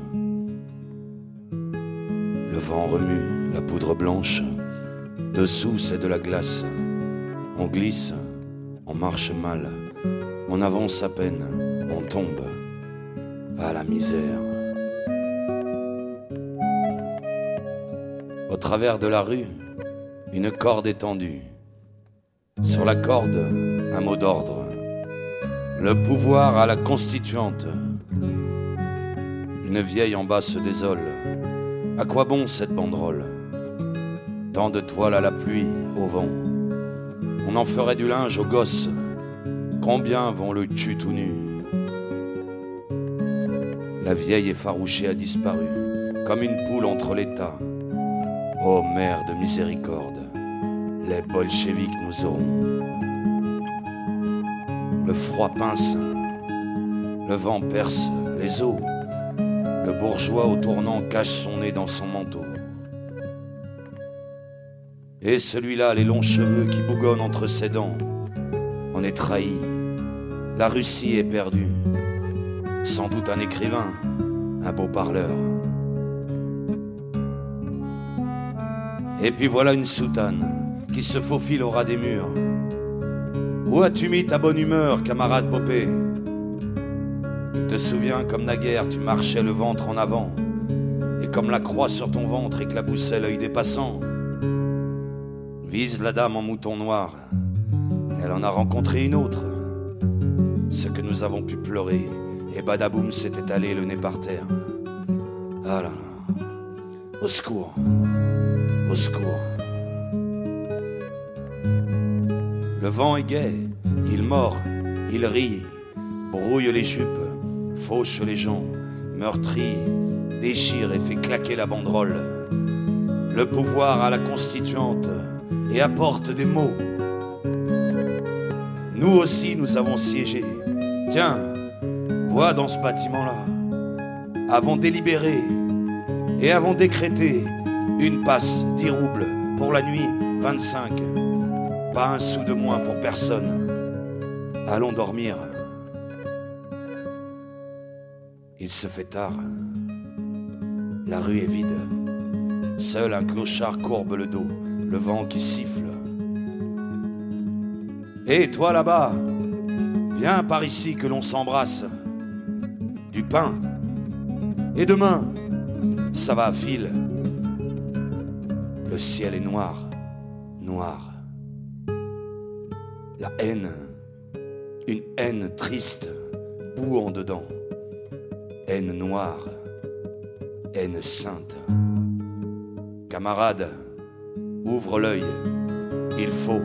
Le vent remue la poudre blanche, dessous c'est de la glace, on glisse, on marche mal, on avance à peine, on tombe à la misère. Au travers de la rue, une corde étendue. Sur la corde, un mot d'ordre. Le pouvoir à la constituante. Une vieille en bas se désole. À quoi bon cette banderole? Tant de toiles à la pluie, au vent. On en ferait du linge aux gosses. Combien vont le cul tout nu? La vieille effarouchée a disparu, comme une poule entre les tas. Ô mère de miséricorde, les bolcheviks nous auront. Le froid pince, le vent perce les os, le bourgeois au tournant cache son nez dans son manteau. Et celui-là, les longs cheveux qui bougonnent entre ses dents, on est trahi, la Russie est perdue. Sans doute un écrivain, un beau parleur. Et puis voilà une soutane qui se faufile au ras des murs. Où as-tu mis ta bonne humeur, camarade Popé? Tu te souviens comme naguère tu marchais le ventre en avant, et comme la croix sur ton ventre éclaboussait l'œil des passants. Vise la dame en mouton noir, elle en a rencontré une autre. Ce que nous avons pu pleurer, et badaboum s'est étalé le nez par terre. Ah là là, au secours. Au secours. Le vent est gai, il mord, il rit, brouille les jupes, fauche les gens, meurtrit, déchire et fait claquer la banderole. Le pouvoir à la constituante et apporte des mots. Nous aussi nous avons siégé. Tiens, vois dans ce bâtiment-là, avons délibéré et avons décrété une passe 10 roubles pour la nuit, 25. Pas un sou de moins pour personne. Allons dormir. Il se fait tard. La rue est vide. Seul un clochard courbe le dos, le vent qui siffle. Hé, toi là-bas, viens par ici que l'on s'embrasse. Du pain. Et demain, ça va à fil. Le ciel est noir, noire. La haine, une haine triste, boue en dedans. Haine noire, haine sainte. Camarade, ouvre l'œil, il faut.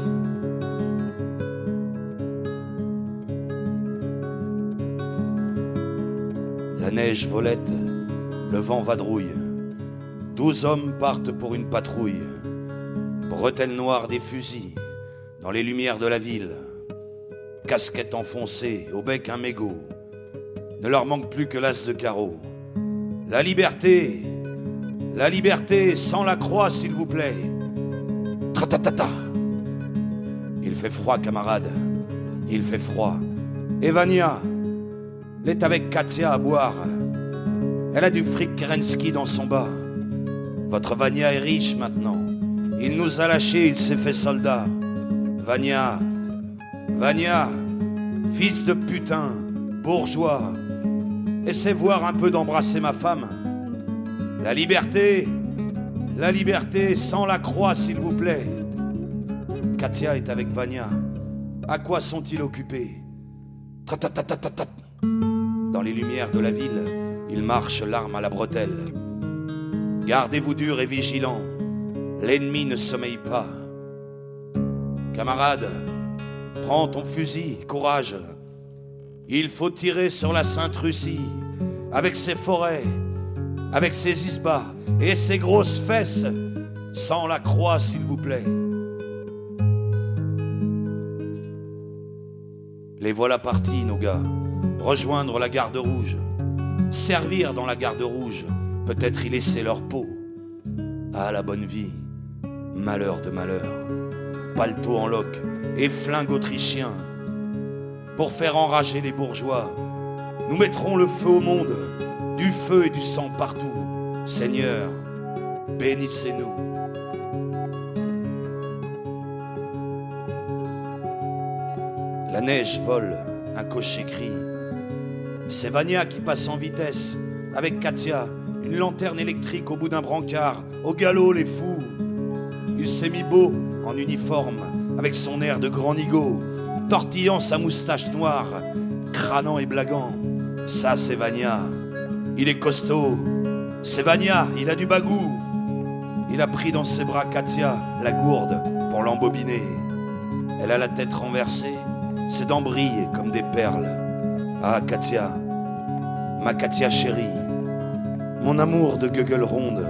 La neige volette, le vent vadrouille. 12 hommes partent pour une patrouille. Bretelles noires des fusils, dans les lumières de la ville. Casquette enfoncée, au bec un mégot. Ne leur manque plus que l'as de carreau. La liberté sans la croix, s'il vous plaît. Tratatata. Il fait froid, camarade, il fait froid. Et Vania, elle est avec Katia à boire. Elle a du fric Kerensky dans son bas. Votre Vania est riche maintenant. Il nous a lâchés, il s'est fait soldat. Vania, fils de putain, bourgeois, essaie voir un peu d'embrasser ma femme. La liberté sans la croix, s'il vous plaît. Katia est avec Vania. À quoi sont-ils occupés? Tratatatatat. Dans les lumières de la ville, ils marchent l'arme à la bretelle. Gardez-vous dur et vigilant, l'ennemi ne sommeille pas. Camarade, prends ton fusil, courage. Il faut tirer sur la Sainte-Russie, avec ses forêts, avec ses isbas et ses grosses fesses, sans la croix, s'il vous plaît. Les voilà partis, nos gars, rejoindre la garde rouge, servir dans la garde rouge, peut-être y laisser leur peau. Ah, la bonne vie, malheur de malheur, paletot en loques et flingue autrichien. Pour faire enrager les bourgeois, nous mettrons le feu au monde, du feu et du sang partout. Seigneur, bénissez-nous. La neige vole, un cocher crie. C'est Vania qui passe en vitesse, avec Katia, une lanterne électrique au bout d'un brancard. Au galop, les fous. Il s'est mis beau, en uniforme, avec son air de grand nigaud, tortillant sa moustache noire, crânant et blaguant. Ça, c'est Vania. Il est costaud. C'est Vania, il a du bagou. Il a pris dans ses bras Katia, la gourde, pour l'embobiner. Elle a la tête renversée, ses dents brillent comme des perles. Ah, Katia, ma Katia chérie, mon amour de gueule ronde.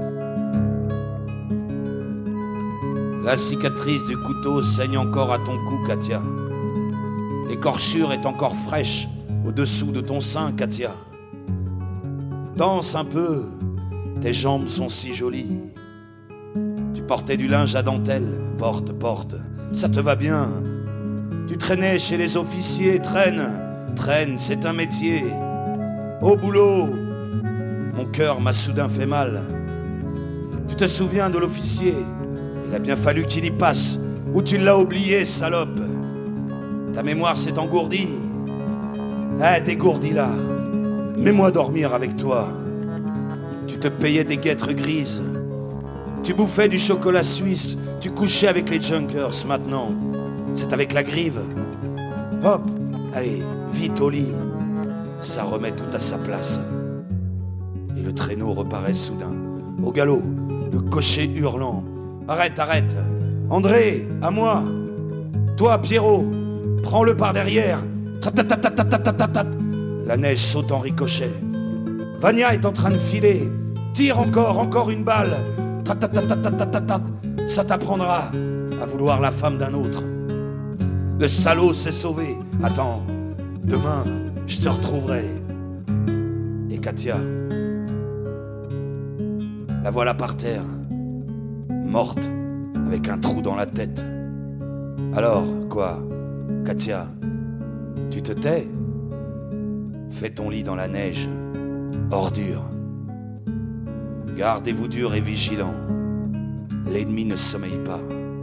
La cicatrice du couteau saigne encore à ton cou, Katia. L'écorchure est encore fraîche au-dessous de ton sein, Katia. Danse un peu, tes jambes sont si jolies. Tu portais du linge à dentelle, porte, porte, ça te va bien. Tu traînais chez les officiers, traîne, c'est un métier. Au boulot, mon cœur m'a soudain fait mal. Tu te souviens de l'officier? Il a bien fallu qu'il y passe, ou tu l'as oublié, salope. Ta mémoire s'est engourdie. Ah, dégourdis là. Mets-moi dormir avec toi. Tu te payais des guêtres grises. Tu bouffais du chocolat suisse. Tu couchais avec les junkers. Maintenant, c'est avec la grive. Hop, allez, vite au lit. Ça remet tout à sa place. Et le traîneau reparaît soudain. Au galop, le cocher hurlant. Arrête, arrête. André, à moi. Toi, Pierrot, prends-le par derrière. La neige saute en ricochet. Vania est en train de filer. Tire encore une balle. Ça t'apprendra à vouloir la femme d'un autre. Le salaud s'est sauvé. Attends, demain, je te retrouverai. Et Katia, la voilà par terre, morte, avec un trou dans la tête. Alors, quoi, Katia, tu te tais? Fais ton lit dans la neige, ordure. Gardez-vous dur et vigilant. L'ennemi ne sommeille pas.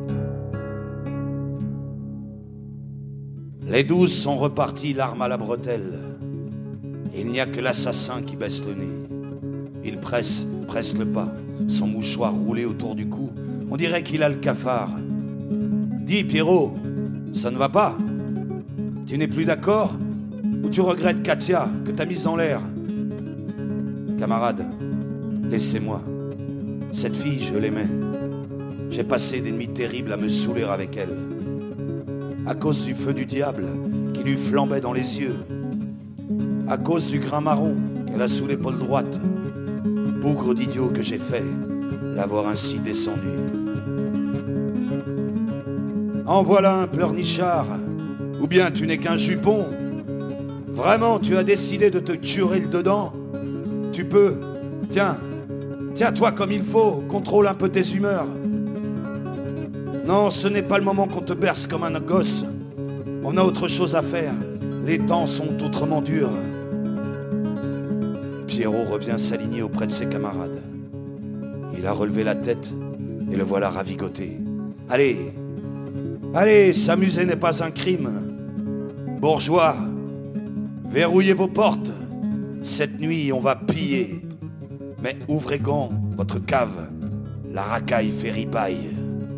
Les 12 sont repartis, l'arme à la bretelle. Il n'y a que l'assassin qui baisse le nez. Il presse le pas, son mouchoir roulé autour du cou, On dirait qu'il a le cafard. Dis, Pierrot, ça ne va pas? Tu n'es plus d'accord? Ou tu regrettes Katia, que t'as mise en l'air? Camarade, laissez-moi. Cette fille, je l'aimais. J'ai passé des nuits terribles à me saouler avec elle. À cause du feu du diable qui lui flambait dans les yeux. À cause du grain marron qu'elle a sous l'épaule droite. Bougre d'idiot que j'ai fait, l'avoir ainsi descendu. En voilà un pleurnichard. Ou bien tu n'es qu'un jupon. Vraiment, tu as décidé de te curer le dedans? Tu peux. Tiens-toi comme il faut. Contrôle un peu tes humeurs. Non, ce n'est pas le moment qu'on te berce comme un gosse. On a autre chose à faire. Les temps sont autrement durs. Pierrot revient s'aligner auprès de ses camarades. Il a relevé la tête et le voilà ravigoté. Allez, s'amuser n'est pas un crime. Bourgeois, verrouillez vos portes. Cette nuit, on va piller. Mais ouvrez grand votre cave. La racaille fait ripaille.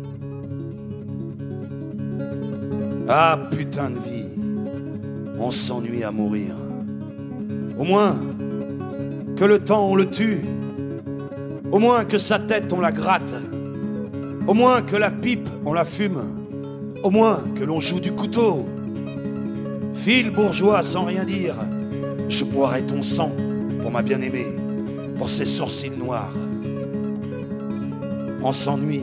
Ah, putain de vie. On s'ennuie à mourir. Au moins, que le temps on le tue. Au moins que sa tête on la gratte. Au moins que la pipe on la fume. Au moins que l'on joue du couteau. File bourgeois sans rien dire. Je boirai ton sang pour ma bien-aimée, pour ses sourcils noirs. On s'ennuie.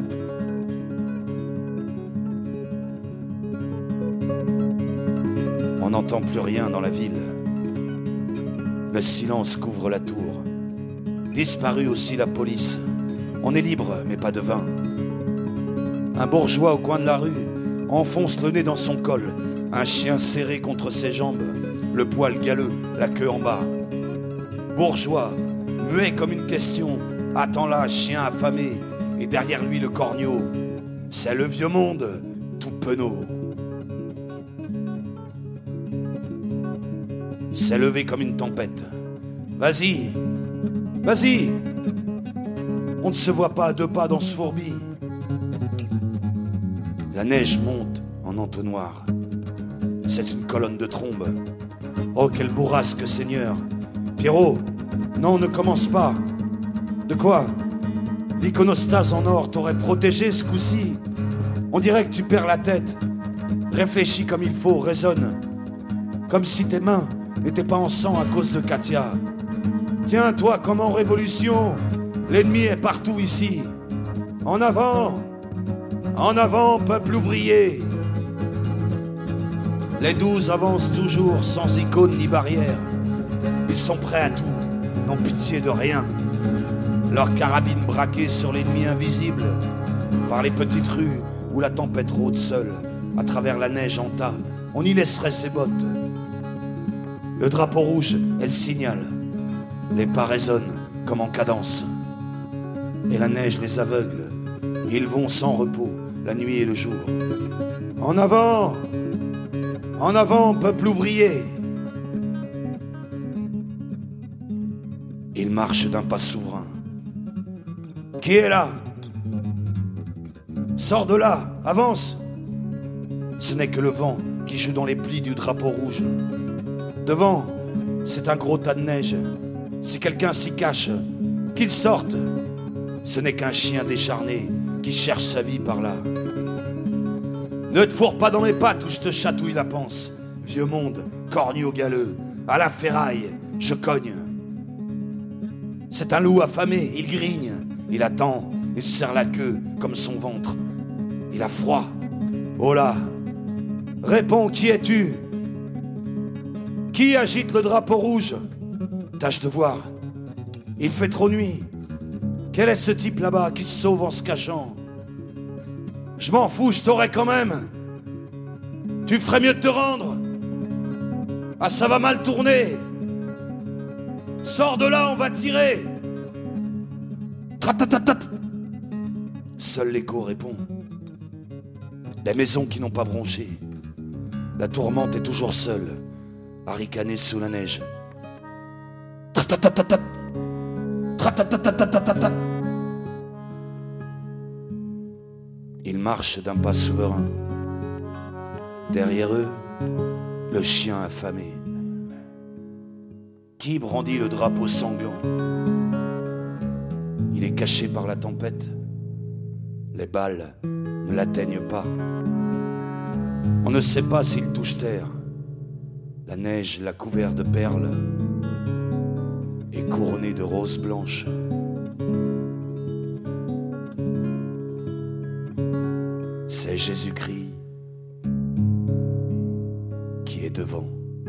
On n'entend plus rien dans la ville. Le silence couvre la tour. Disparue aussi la police. On est libre, mais pas de vin. Un bourgeois au coin de la rue enfonce le nez dans son col. Un chien serré contre ses jambes, le poil galeux, la queue en bas. Bourgeois, muet comme une question, attend là, chien affamé, et derrière lui le corneau. C'est le vieux monde, tout penaud. S'est levé comme une tempête. Vas-y, vas-y. On ne se voit pas à deux pas dans ce fourbi. La neige monte en entonnoir. C'est une colonne de trombes. Oh, quelle bourrasque, Seigneur. Pierrot, non, ne commence pas. De quoi? L'iconostase en or t'aurait protégé ce coup-ci. On dirait que tu perds la tête. Réfléchis comme il faut, raisonne. Comme si tes mains n'étaient pas en sang à cause de Katia. Tiens-toi comme en révolution. L'ennemi est partout ici. En avant, peuple ouvrier. Les 12 avancent toujours sans icône ni barrière. Ils sont prêts à tout, n'ont pitié de rien. Leurs carabines braquées sur l'ennemi invisible, par les petites rues où la tempête rôde seule, à travers la neige en tas, on y laisserait ses bottes. Le drapeau rouge est le signal. Les pas résonnent comme en cadence. Et la neige les aveugle. Ils vont sans repos, la nuit et le jour. En avant, peuple ouvrier. Il marche d'un pas souverain. Qui est là? Sors de là, avance. Ce n'est que le vent qui joue dans les plis du drapeau rouge. Devant, c'est un gros tas de neige. Si quelqu'un s'y cache, qu'il sorte. Ce n'est qu'un chien décharné qui cherche sa vie par là. Ne te fourre pas dans mes pattes ou je te chatouille la panse. Vieux monde, corneau galeux, à la ferraille, je cogne. C'est un loup affamé, il grigne, il attend, il serre la queue comme son ventre. Il a froid. Oh là, réponds, qui es-tu? Qui agite le drapeau rouge? Tâche de voir, il fait trop nuit. Quel est ce type là-bas qui se sauve en se cachant? Je m'en fous, je t'aurai quand même. Tu ferais mieux de te rendre. Ah, ça va mal tourner. Sors de là, on va tirer. Tratatatat. Seul l'écho répond. Des maisons qui n'ont pas bronché. La tourmente est toujours seule, à ricaner sous la neige. Tratatatat. Tratatatat. Ils marchent d'un pas souverain. Derrière eux, le chien affamé. Qui brandit le drapeau sanglant? Il est caché par la tempête. Les balles ne l'atteignent pas. On ne sait pas s'il touche terre. La neige l'a couvert de perles et couronné de roses blanches. C'est Jésus-Christ qui est devant.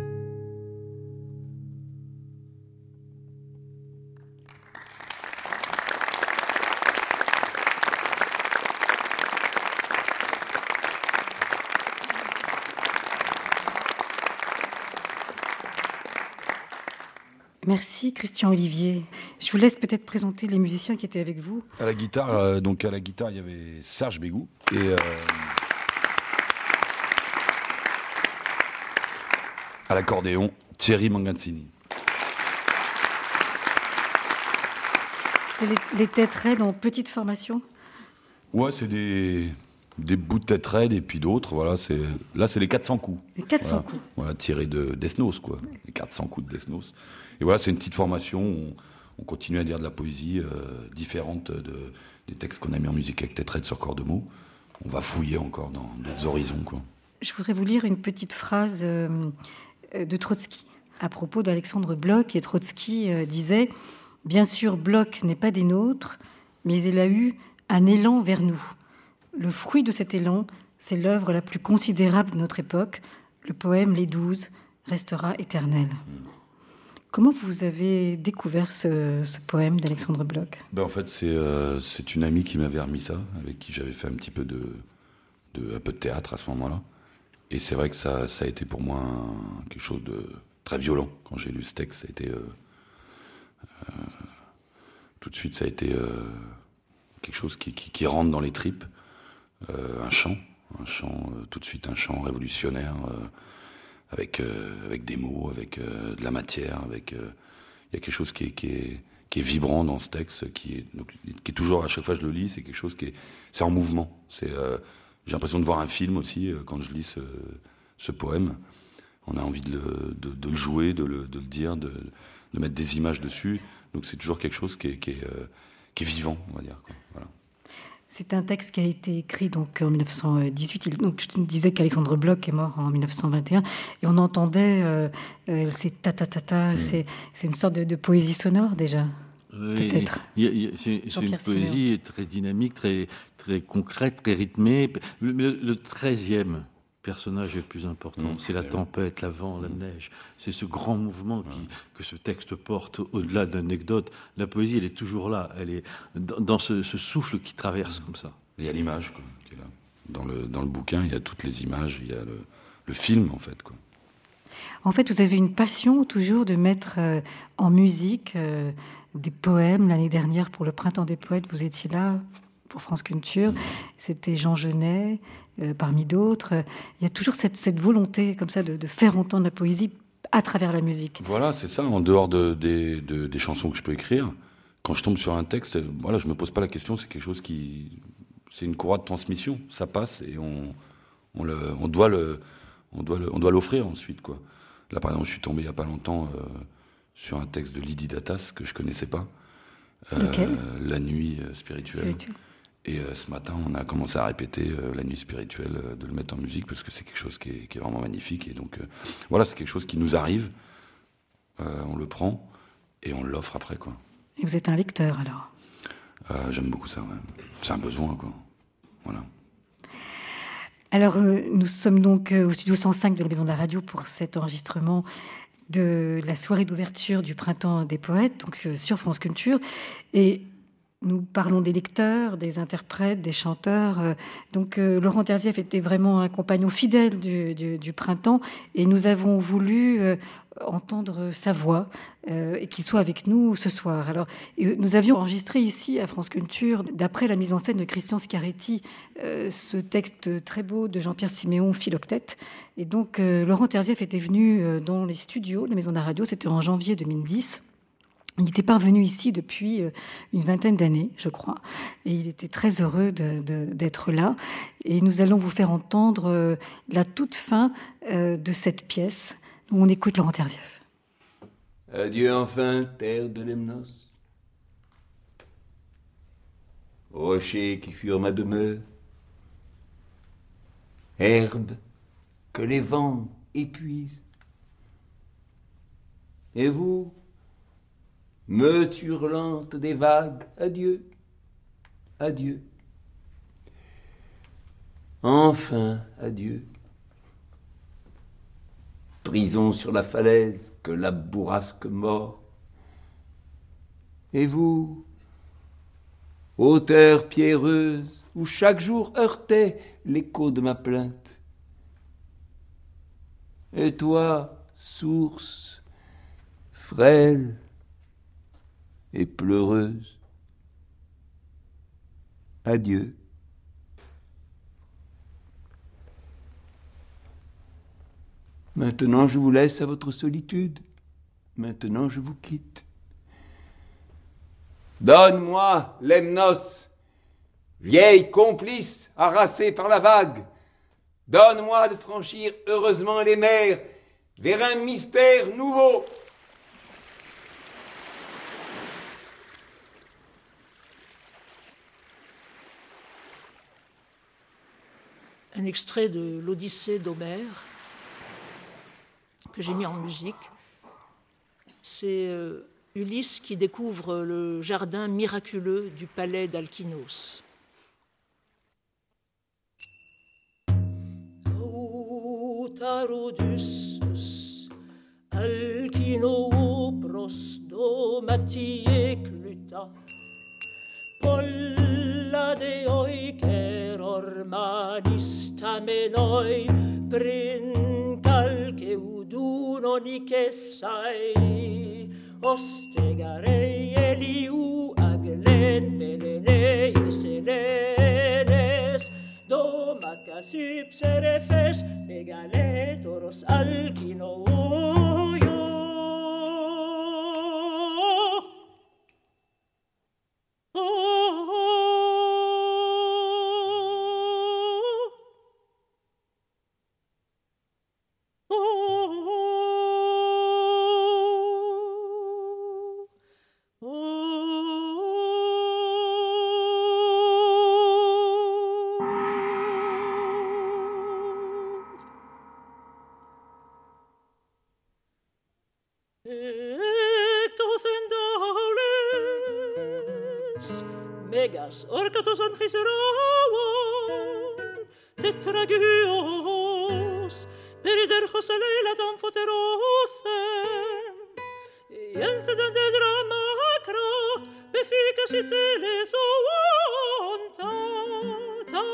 Merci Christian Olivier. Je vous laisse peut-être présenter les musiciens qui étaient avec vous. À la guitare, il y avait Serge Bégou et à l'accordéon Thierry Manganzini. Les têtes raides en petite formation. Ouais, c'est des bouts de tête raide et puis d'autres. Voilà, c'est les 400 coups. Les 400 coups. Voilà, tirés de Desnos, quoi. Les 400 coups de Desnos. Et voilà, c'est une petite formation où on continue à dire de la poésie différente des textes qu'on a mis en musique avec tête raide sur corps de mots. On va fouiller encore dans d'autres horizons, quoi. Je voudrais vous lire une petite phrase de Trotsky à propos d'Alexandre Blok. Et Trotsky disait « Bien sûr, Blok n'est pas des nôtres, mais il a eu un élan vers nous. Le fruit de cet élan, c'est l'œuvre la plus considérable de notre époque. Le poème Les 12 restera éternel. » Comment vous avez découvert ce poème d'Alexandre Blok ? En fait, c'est une amie qui m'avait remis ça, avec qui j'avais fait un petit peu un peu de théâtre à ce moment-là. Et c'est vrai que ça a été pour moi quelque chose de très violent. Quand j'ai lu ce texte, ça a été... tout de suite, ça a été quelque chose qui rentre dans les tripes. Un chant, tout de suite un chant révolutionnaire... avec des mots, avec de la matière, il y a quelque chose qui est vibrant dans ce texte, qui est toujours, à chaque fois que je le lis, c'est quelque chose c'est en mouvement. J'ai l'impression de voir un film aussi quand je lis ce poème. On a envie de le jouer, de le dire, de mettre des images dessus. Donc c'est toujours quelque chose qui est vivant, on va dire, quoi. Voilà. C'est un texte qui a été écrit donc en 1918. Donc je me disais qu'Alexandre Blok est mort en 1921 et on entendait c'est ta-ta-ta-ta. C'est une sorte de poésie sonore déjà. Peut-être. C'est une poésie très dynamique, très très concrète, très rythmée. Le 13e personnage est le plus important. C'est la tempête, la vent, la neige. C'est ce grand mouvement que ce texte porte au-delà de l'anecdote. La poésie, elle est toujours là. Elle est dans ce souffle qui traverse comme ça. Il y a l'image qui est là. Dans le bouquin, il y a toutes les images. Il y a le film, en fait, quoi. En fait, vous avez une passion toujours de mettre en musique des poèmes. L'année dernière, pour le Printemps des Poètes, vous étiez là pour France Culture. C'était Jean Genet, parmi d'autres. Il y a toujours cette volonté comme ça de faire entendre la poésie à travers la musique. Voilà, c'est ça. En dehors des chansons que je peux écrire, quand je tombe sur un texte, voilà, je me pose pas la question. C'est quelque chose c'est une courroie de transmission. Ça passe et on doit l'offrir ensuite, quoi. Là, par exemple, je suis tombé il y a pas longtemps sur un texte de Lydie Datas que je connaissais pas. Lequel ? La nuit spirituelle. Et ce matin, on a commencé à répéter la nuit spirituelle, de le mettre en musique, parce que c'est quelque chose qui est vraiment magnifique. Et donc, voilà, c'est quelque chose qui nous arrive, on le prend, et on l'offre après, quoi. Et vous êtes un lecteur, alors ? J'aime beaucoup ça, ouais. C'est un besoin, quoi. Voilà. Alors, nous sommes donc au studio 105 de la Maison de la Radio pour cet enregistrement de la soirée d'ouverture du Printemps des Poètes, donc sur France Culture. Et nous parlons des lecteurs, des interprètes, des chanteurs. Donc Laurent Terzieff était vraiment un compagnon fidèle du Printemps et nous avons voulu entendre sa voix et qu'il soit avec nous ce soir. Alors, nous avions enregistré ici à France Culture, d'après la mise en scène de Christian Scaretti, ce texte très beau de Jean-Pierre Siméon, Philoctète. Et donc Laurent Terzieff était venu dans les studios de la Maison de la Radio, c'était en janvier 2010. Il était parvenu ici depuis une vingtaine d'années, je crois, et il était très heureux d'être là. Et nous allons vous faire entendre la toute fin de cette pièce, où on écoute Laurent Terzieff. Adieu enfin, terre de Lemnos, rochers qui furent ma demeure, herbes que les vents épuisent. Et vous, meute hurlante des vagues, adieu, adieu. Enfin, adieu. Prison sur la falaise que la bourrasque mord. Et vous, hauteur pierreuse, où chaque jour heurtait l'écho de ma plainte. Et toi, source, frêle et pleureuse, adieu. Maintenant je vous laisse à votre solitude, maintenant je vous quitte. Donne-moi, Lemnos, vieille complice harassée par la vague, donne-moi de franchir heureusement les mers vers un mystère nouveau. Un extrait de l'Odyssée d'Homère que j'ai mis en musique. C'est Ulysse qui découvre le jardin miraculeux du palais d'Alkynos. Tarodus, Alkynopros, Domati ecluta, Polladeoi, Keror manis tamenoi, Princalce udunon icessai, Ostegarei Eliu aglen peleneis elenes, Domacas ipserefes, Megaletoros alkinoio. Megas orcatos anchiserawon tetragios periderchos aleilaton foterosen yensedan de dramacro beficas iteles oonta ta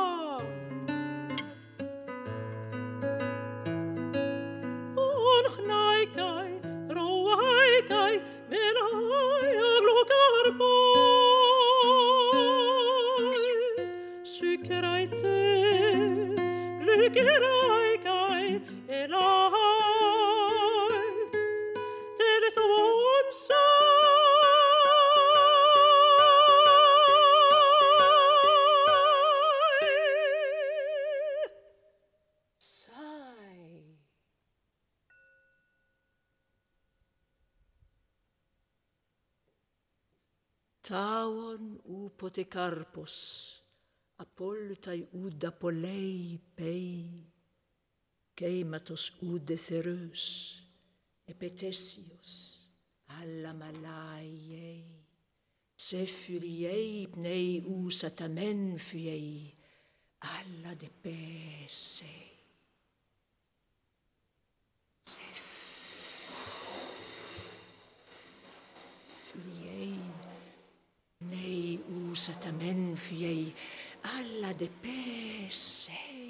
onhnaikai roaikai menai aglocarpo Glyceraikai elai telethon sai. Tauon upotekarpos Apollutai ud Apollei pei, Keimatos ud Ethereus, Epetesios, alla malaiei, Psephuriei pnei ou satamen fuiei, alla de pesei. Furiei pnei ou satamen fuiei, alla de pesei.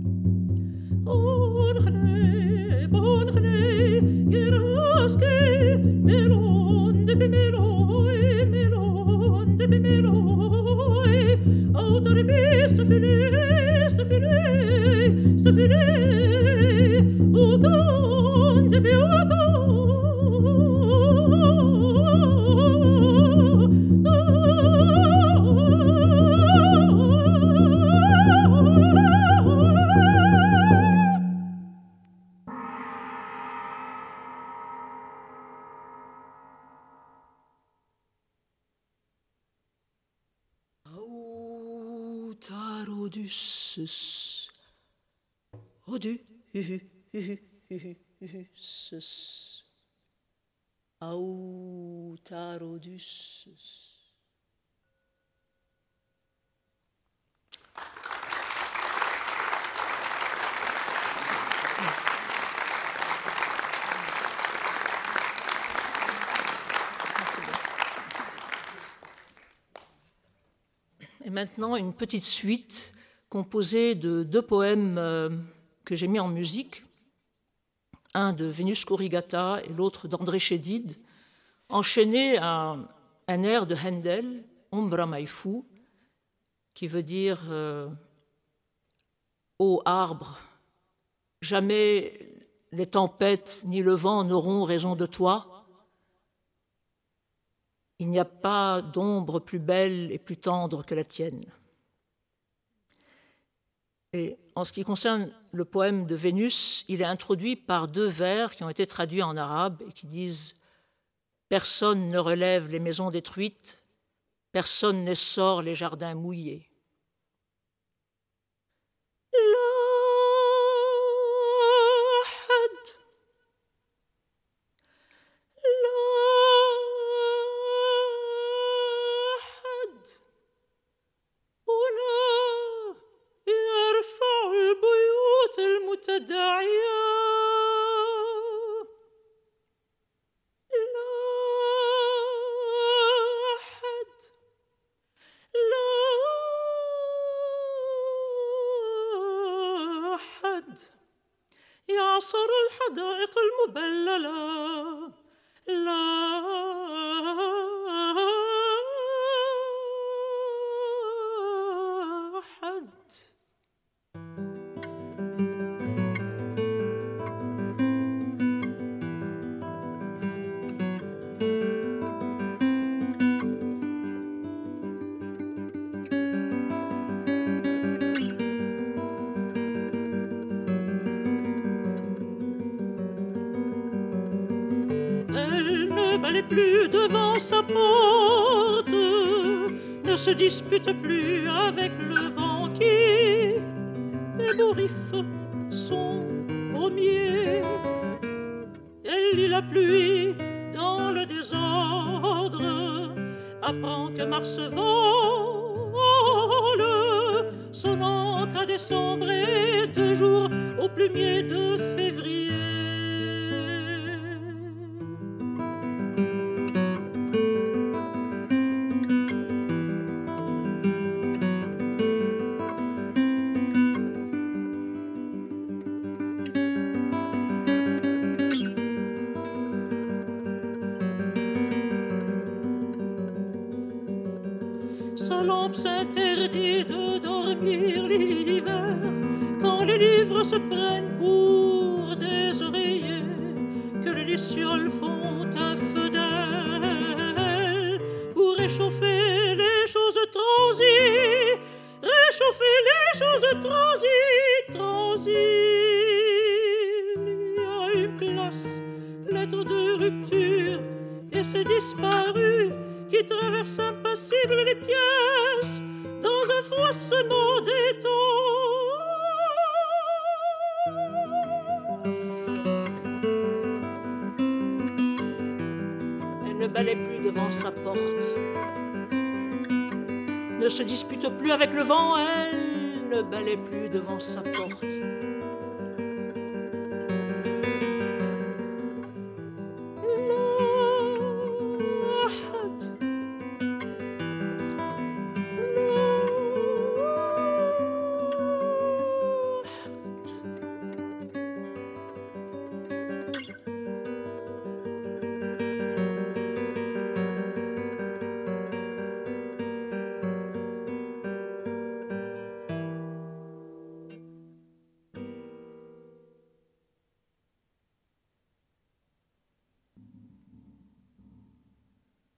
Bonne, geras que Odysseus, Odysseus, Autar Odysseus. Et maintenant, une petite suite composée de 2 poèmes que j'ai mis en musique, un de Vénus Corrigata et l'autre d'André Chédid, enchaînés à un air de Handel, Ombra mai fu, qui veut dire ô arbre, jamais les tempêtes ni le vent n'auront raison de toi. Il n'y a pas d'ombre plus belle et plus tendre que la tienne. Et en ce qui concerne le poème de Vénus, il est introduit par 2 vers qui ont été traduits en arabe et qui disent « Personne ne relève les maisons détruites, personne n'essore les jardins mouillés. » يعصر الحدائق المبللة لاحد. Plus devant sa porte, ne se dispute plus avec le vent qui ébouriffe son pommier. Elle lit la pluie dans le désordre, apprend que Mars vole, son encre à décembre et 2 jours au plumier de février. Sa lampe s'interdit de dormir l'hiver, quand les livres se prennent pour des oreillers, que les lucioles font un feu d'aile pour réchauffer les choses transies, réchauffer les choses transies. Il y a une place, lettre de rupture, et c'est disparu, qui traverse impassible les pièces dans un froissement d'étoffe. Elle ne balaie plus devant sa porte, ne se dispute plus avec le vent, elle ne balaie plus devant sa porte.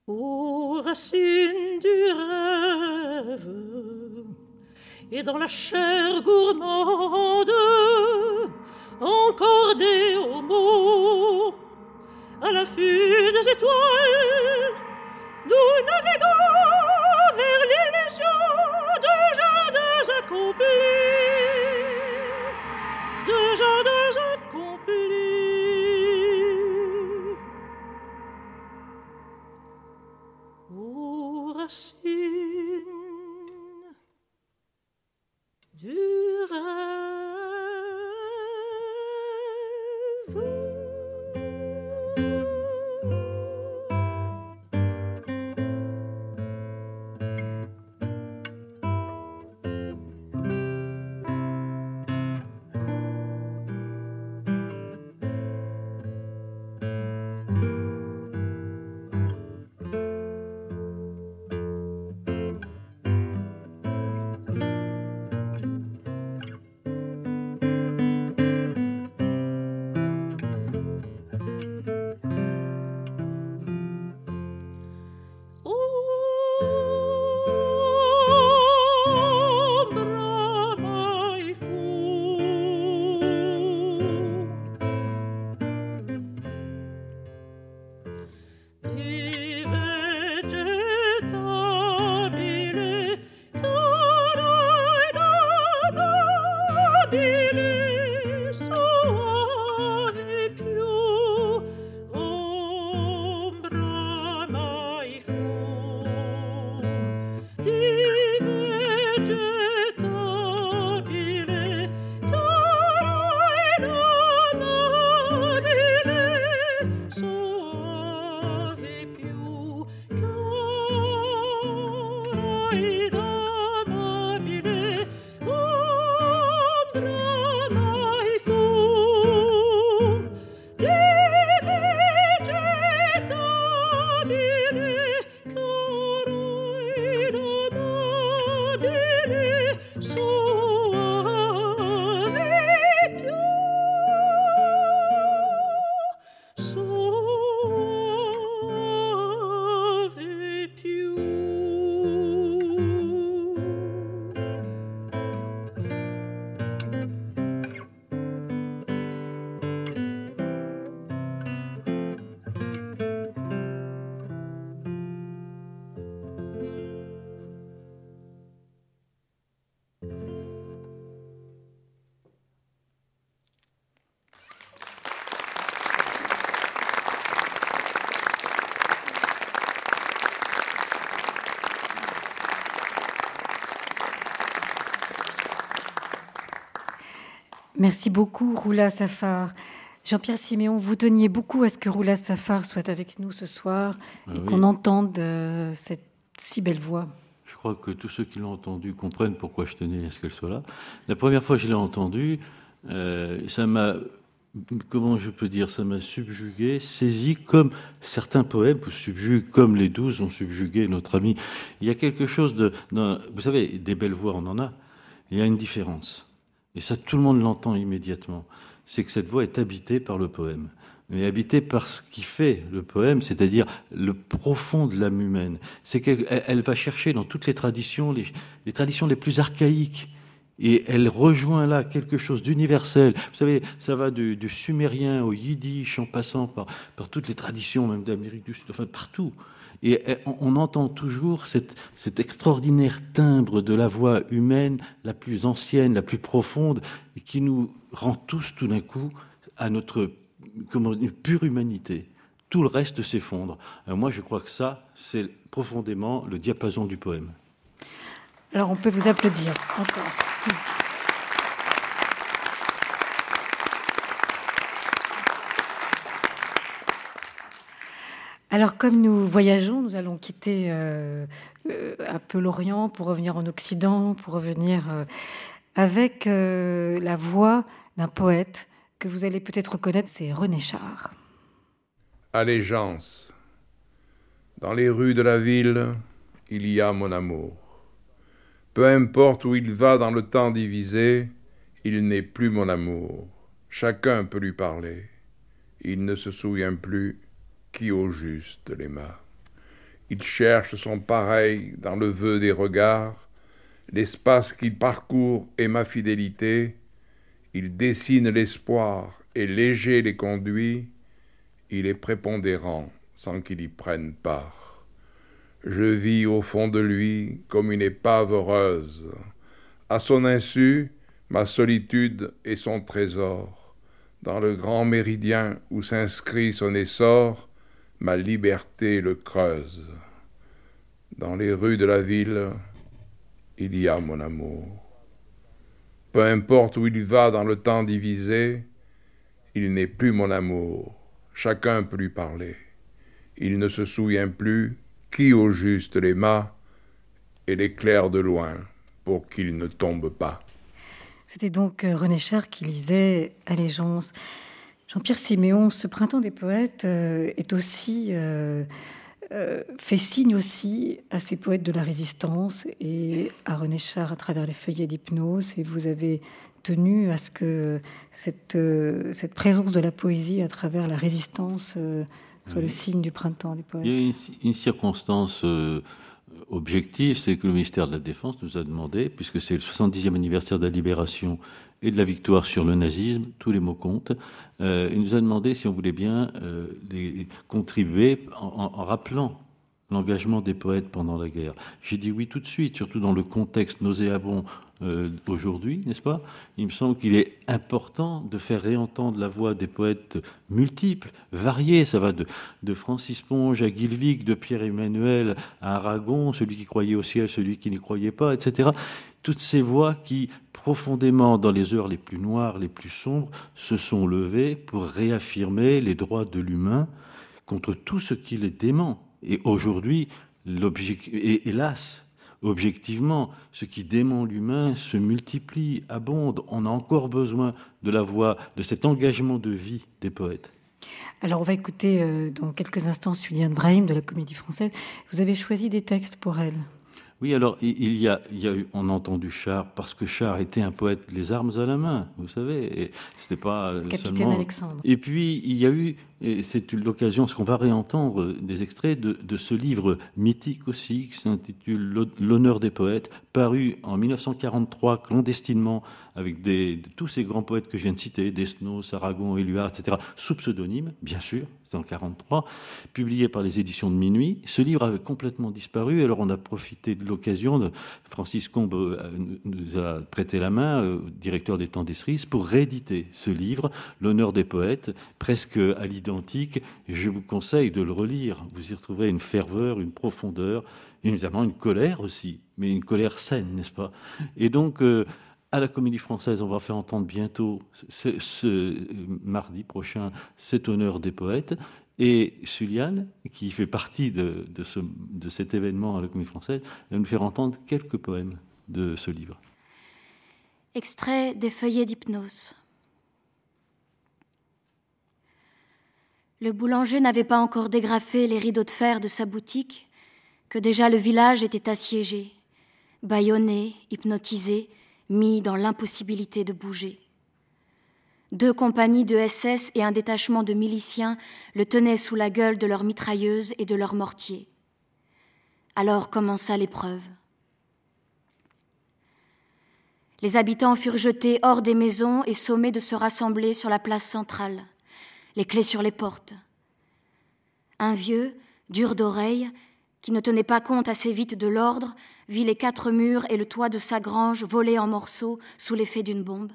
aux racines du rêve et dans la chair gourmande, encordée aux mots, à l'affût des étoiles, nous naviguons vers l'illusion de jardins accomplis, de jardins accomplis. Aux racines du rêve. Merci beaucoup, Roula Safar. Jean-Pierre Siméon, vous teniez beaucoup à ce que Roula Safar soit avec nous ce soir et qu'on entende cette si belle voix. Je crois que tous ceux qui l'ont entendue comprennent pourquoi je tenais à ce qu'elle soit là. La première fois que je l'ai entendue, ça m'a, comment je peux dire, ça m'a subjugué, saisi comme certains poèmes subjuguent, comme les 12 ont subjugué notre ami. Il y a quelque chose vous savez, des belles voix, on en a. Il y a une différence. Et ça, tout le monde l'entend immédiatement. C'est que cette voix est habitée par le poème. Mais habitée par ce qui fait le poème, c'est-à-dire le profond de l'âme humaine. C'est qu'elle va chercher dans toutes les traditions, les traditions les plus archaïques. Et elle rejoint là quelque chose d'universel. Vous savez, ça va du sumérien au yiddish, en passant par toutes les traditions, même d'Amérique du Sud, enfin partout. Et on entend toujours cet extraordinaire timbre de la voix humaine, la plus ancienne, la plus profonde, et qui nous rend tous tout d'un coup à notre une pure humanité. Tout le reste s'effondre. Moi, je crois que ça, c'est profondément le diapason du poème. Alors, on peut vous applaudir encore. Alors, comme nous voyageons, nous allons quitter un peu l'Orient pour revenir en Occident, pour revenir avec la voix d'un poète que vous allez peut-être reconnaître, c'est René Char. Allégeance. Dans les rues de la ville, il y a mon amour. Peu importe où il va dans le temps divisé, il n'est plus mon amour. Chacun peut lui parler. Il ne se souvient plus qui au juste l'aima. Il cherche son pareil dans le vœu des regards, l'espace qu'il parcourt est ma fidélité, il dessine l'espoir et léger les conduit, il est prépondérant sans qu'il y prenne part. Je vis au fond de lui comme une épave heureuse. À son insu, ma solitude est son trésor. Dans le grand méridien où s'inscrit son essor, ma liberté le creuse. Dans les rues de la ville, il y a mon amour. Peu importe où il va dans le temps divisé, il n'est plus mon amour. Chacun peut lui parler. Il ne se souvient plus qui au juste l'aima et l'éclaire de loin pour qu'il ne tombe pas. C'était donc René Char qui lisait Allégeance. Jean-Pierre Siméon, ce printemps des poètes est aussi fait signe aussi à ces poètes de la résistance et à René Char à travers les feuillets d'hypnose. Et vous avez tenu à ce que cette présence de la poésie à travers la résistance soit le signe du printemps des poètes. Il y a une circonstance objective, c'est que le ministère de la Défense nous a demandé, puisque c'est le 70e anniversaire de la libération et de la victoire sur le nazisme, tous les mots comptent, il nous a demandé, si on voulait bien, de contribuer en rappelant l'engagement des poètes pendant la guerre. J'ai dit oui tout de suite, surtout dans le contexte nauséabond aujourd'hui, n'est-ce pas ? Il me semble qu'il est important de faire réentendre la voix des poètes multiples, variés. Ça va de Francis Ponge à Guilvic, de Pierre-Emmanuel à Aragon, celui qui croyait au ciel, celui qui n'y croyait pas, etc. Toutes ces voix qui, profondément dans les heures les plus noires, les plus sombres, se sont levées pour réaffirmer les droits de l'humain contre tout ce qui les dément. Et aujourd'hui, hélas, objectivement, ce qui dément l'humain se multiplie, abonde. On a encore besoin de la voix, de cet engagement de vie des poètes. Alors, on va écouter dans quelques instants Suliane Brahim de la Comédie Française. Vous avez choisi des textes pour elle. Oui, alors il y a eu, on a entendu Char, parce que Char était un poète les armes à la main, vous savez, et c'était pas Capitaine seulement... Alexandre. Et puis il y a eu, et c'est l'occasion, parce qu'on va réentendre des extraits de ce livre mythique aussi, qui s'intitule L'honneur des poètes, paru en 1943 clandestinement avec tous ces grands poètes que je viens de citer, Desnos, Aragon, Éluard, etc., sous pseudonyme, bien sûr, c'était en 1943, publié par les éditions de Minuit. Ce livre avait complètement disparu, alors on a profité de l'occasion, Francis Combe nous a prêté la main, directeur des Temps des Cerises, pour rééditer ce livre, L'honneur des poètes, presque à l'identique. Je vous conseille de le relire, vous y retrouverez une ferveur, une profondeur, évidemment une colère aussi, mais une colère saine, n'est-ce pas ? Et donc... à la Comédie Française, on va faire entendre bientôt, ce mardi prochain, cet honneur des poètes. Et Suliane, qui fait partie de cet événement à la Comédie Française, va nous faire entendre quelques poèmes de ce livre. Extrait des feuillets d'hypnose. Le boulanger n'avait pas encore dégrafé les rideaux de fer de sa boutique que déjà le village était assiégé, bâillonné, hypnotisé, mis dans l'impossibilité de bouger. 2 compagnies de SS et un détachement de miliciens le tenaient sous la gueule de leurs mitrailleuses et de leurs mortiers. Alors commença l'épreuve. Les habitants furent jetés hors des maisons et sommés de se rassembler sur la place centrale, les clés sur les portes. Un vieux, dur d'oreille, qui ne tenait pas compte assez vite de l'ordre, vit les 4 murs et le toit de sa grange voler en morceaux sous l'effet d'une bombe.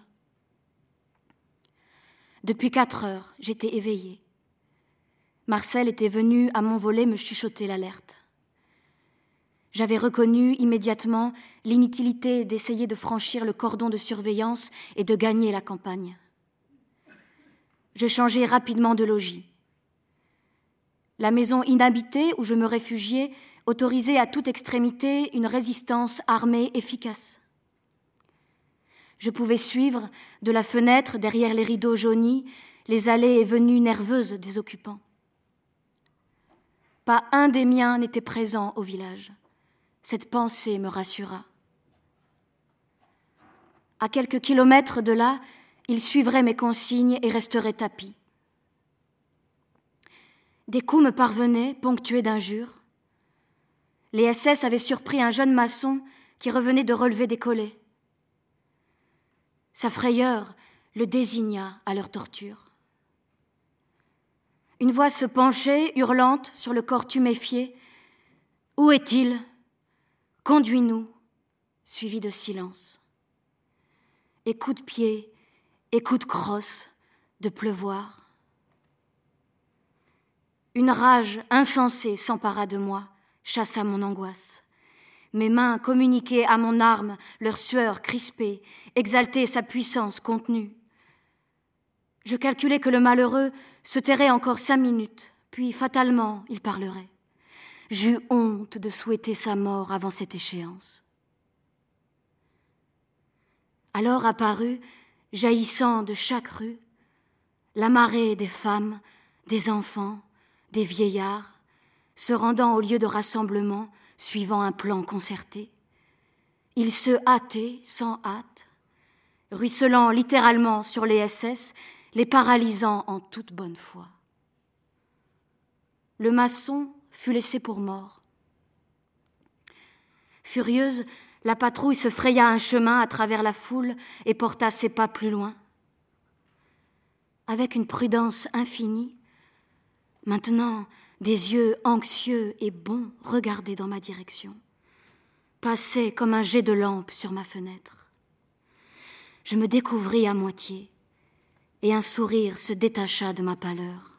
Depuis 4 heures, j'étais éveillée. Marcel était venu à mon volet me chuchoter l'alerte. J'avais reconnu immédiatement l'inutilité d'essayer de franchir le cordon de surveillance et de gagner la campagne. Je changeai rapidement de logis. La maison inhabitée où je me réfugiais autorisait à toute extrémité une résistance armée efficace. Je pouvais suivre, de la fenêtre, derrière les rideaux jaunis, les allées et venues nerveuses des occupants. Pas un des miens n'était présent au village. Cette pensée me rassura. À quelques kilomètres de là, ils suivraient mes consignes et resteraient tapis. Des coups me parvenaient, ponctués d'injures. les SS avaient surpris un jeune maçon qui revenait de relever des collets. Sa frayeur le désigna à leur torture. Une voix se penchait, hurlante, sur le corps tuméfié. « Où est-il ? Conduis-nous !» suivi de silence. Et coups de pied, et coups de crosse, de pleuvoir. Une rage insensée s'empara de moi, chassa mon angoisse. Mes mains communiquaient à mon arme leur sueur crispée, exaltaient sa puissance contenue. Je calculais que le malheureux se tairait encore 5 minutes, puis fatalement il parlerait. J'eus honte de souhaiter sa mort avant cette échéance. Alors apparut, jaillissant de chaque rue, la marée des femmes, des enfants, des vieillards, se rendant au lieu de rassemblement, suivant un plan concerté. Ils se hâtaient sans hâte, ruisselant littéralement sur les SS, les paralysant en toute bonne foi. Le maçon fut laissé pour mort. Furieuse, la patrouille se fraya un chemin à travers la foule et porta ses pas plus loin. Avec une prudence infinie, maintenant, des yeux anxieux et bons regardaient dans ma direction, passaient comme un jet de lampe sur ma fenêtre. Je me découvris à moitié et un sourire se détacha de ma pâleur.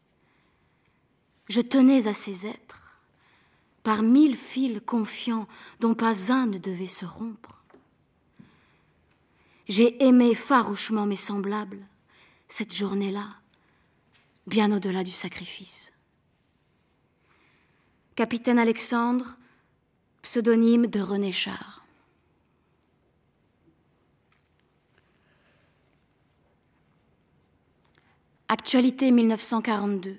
Je tenais à ces êtres, par 1000 fils confiants dont pas un ne devait se rompre. J'ai aimé farouchement mes semblables cette journée-là, bien au-delà du sacrifice. Capitaine Alexandre, pseudonyme de René Char. Actualité 1942.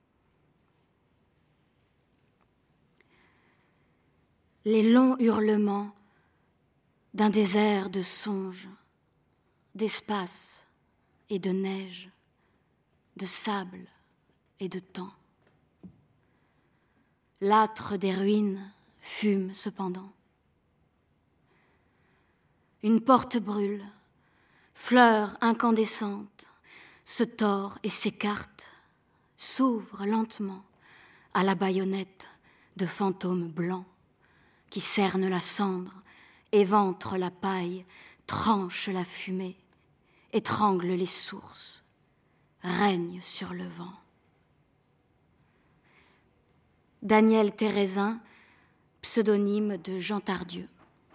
Les longs hurlements d'un désert de songes, d'espace et de neige, de sable et de temps. L'âtre des ruines fume cependant. Une porte brûle, fleur incandescente, se tord et s'écarte, s'ouvre lentement à la baïonnette de fantômes blancs qui cernent la cendre, éventrent la paille, tranchent la fumée, étranglent les sources, règnent sur le vent. Daniel Thérézin, pseudonyme de Jean Tardieu.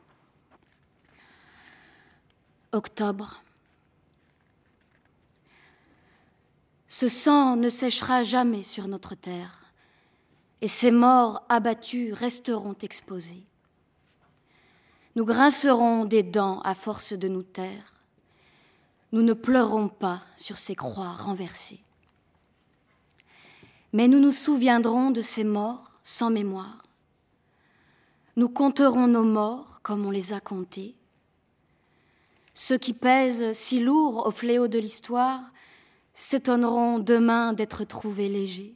Octobre. Ce sang ne séchera jamais sur notre terre, et ces morts abattus resteront exposés. Nous grincerons des dents à force de nous taire. Nous ne pleurons pas sur ces croix renversées. Mais nous nous souviendrons de ces morts sans mémoire. Nous compterons nos morts comme on les a comptés. Ceux qui pèsent si lourd au fléau de l'histoire s'étonneront demain d'être trouvés légers.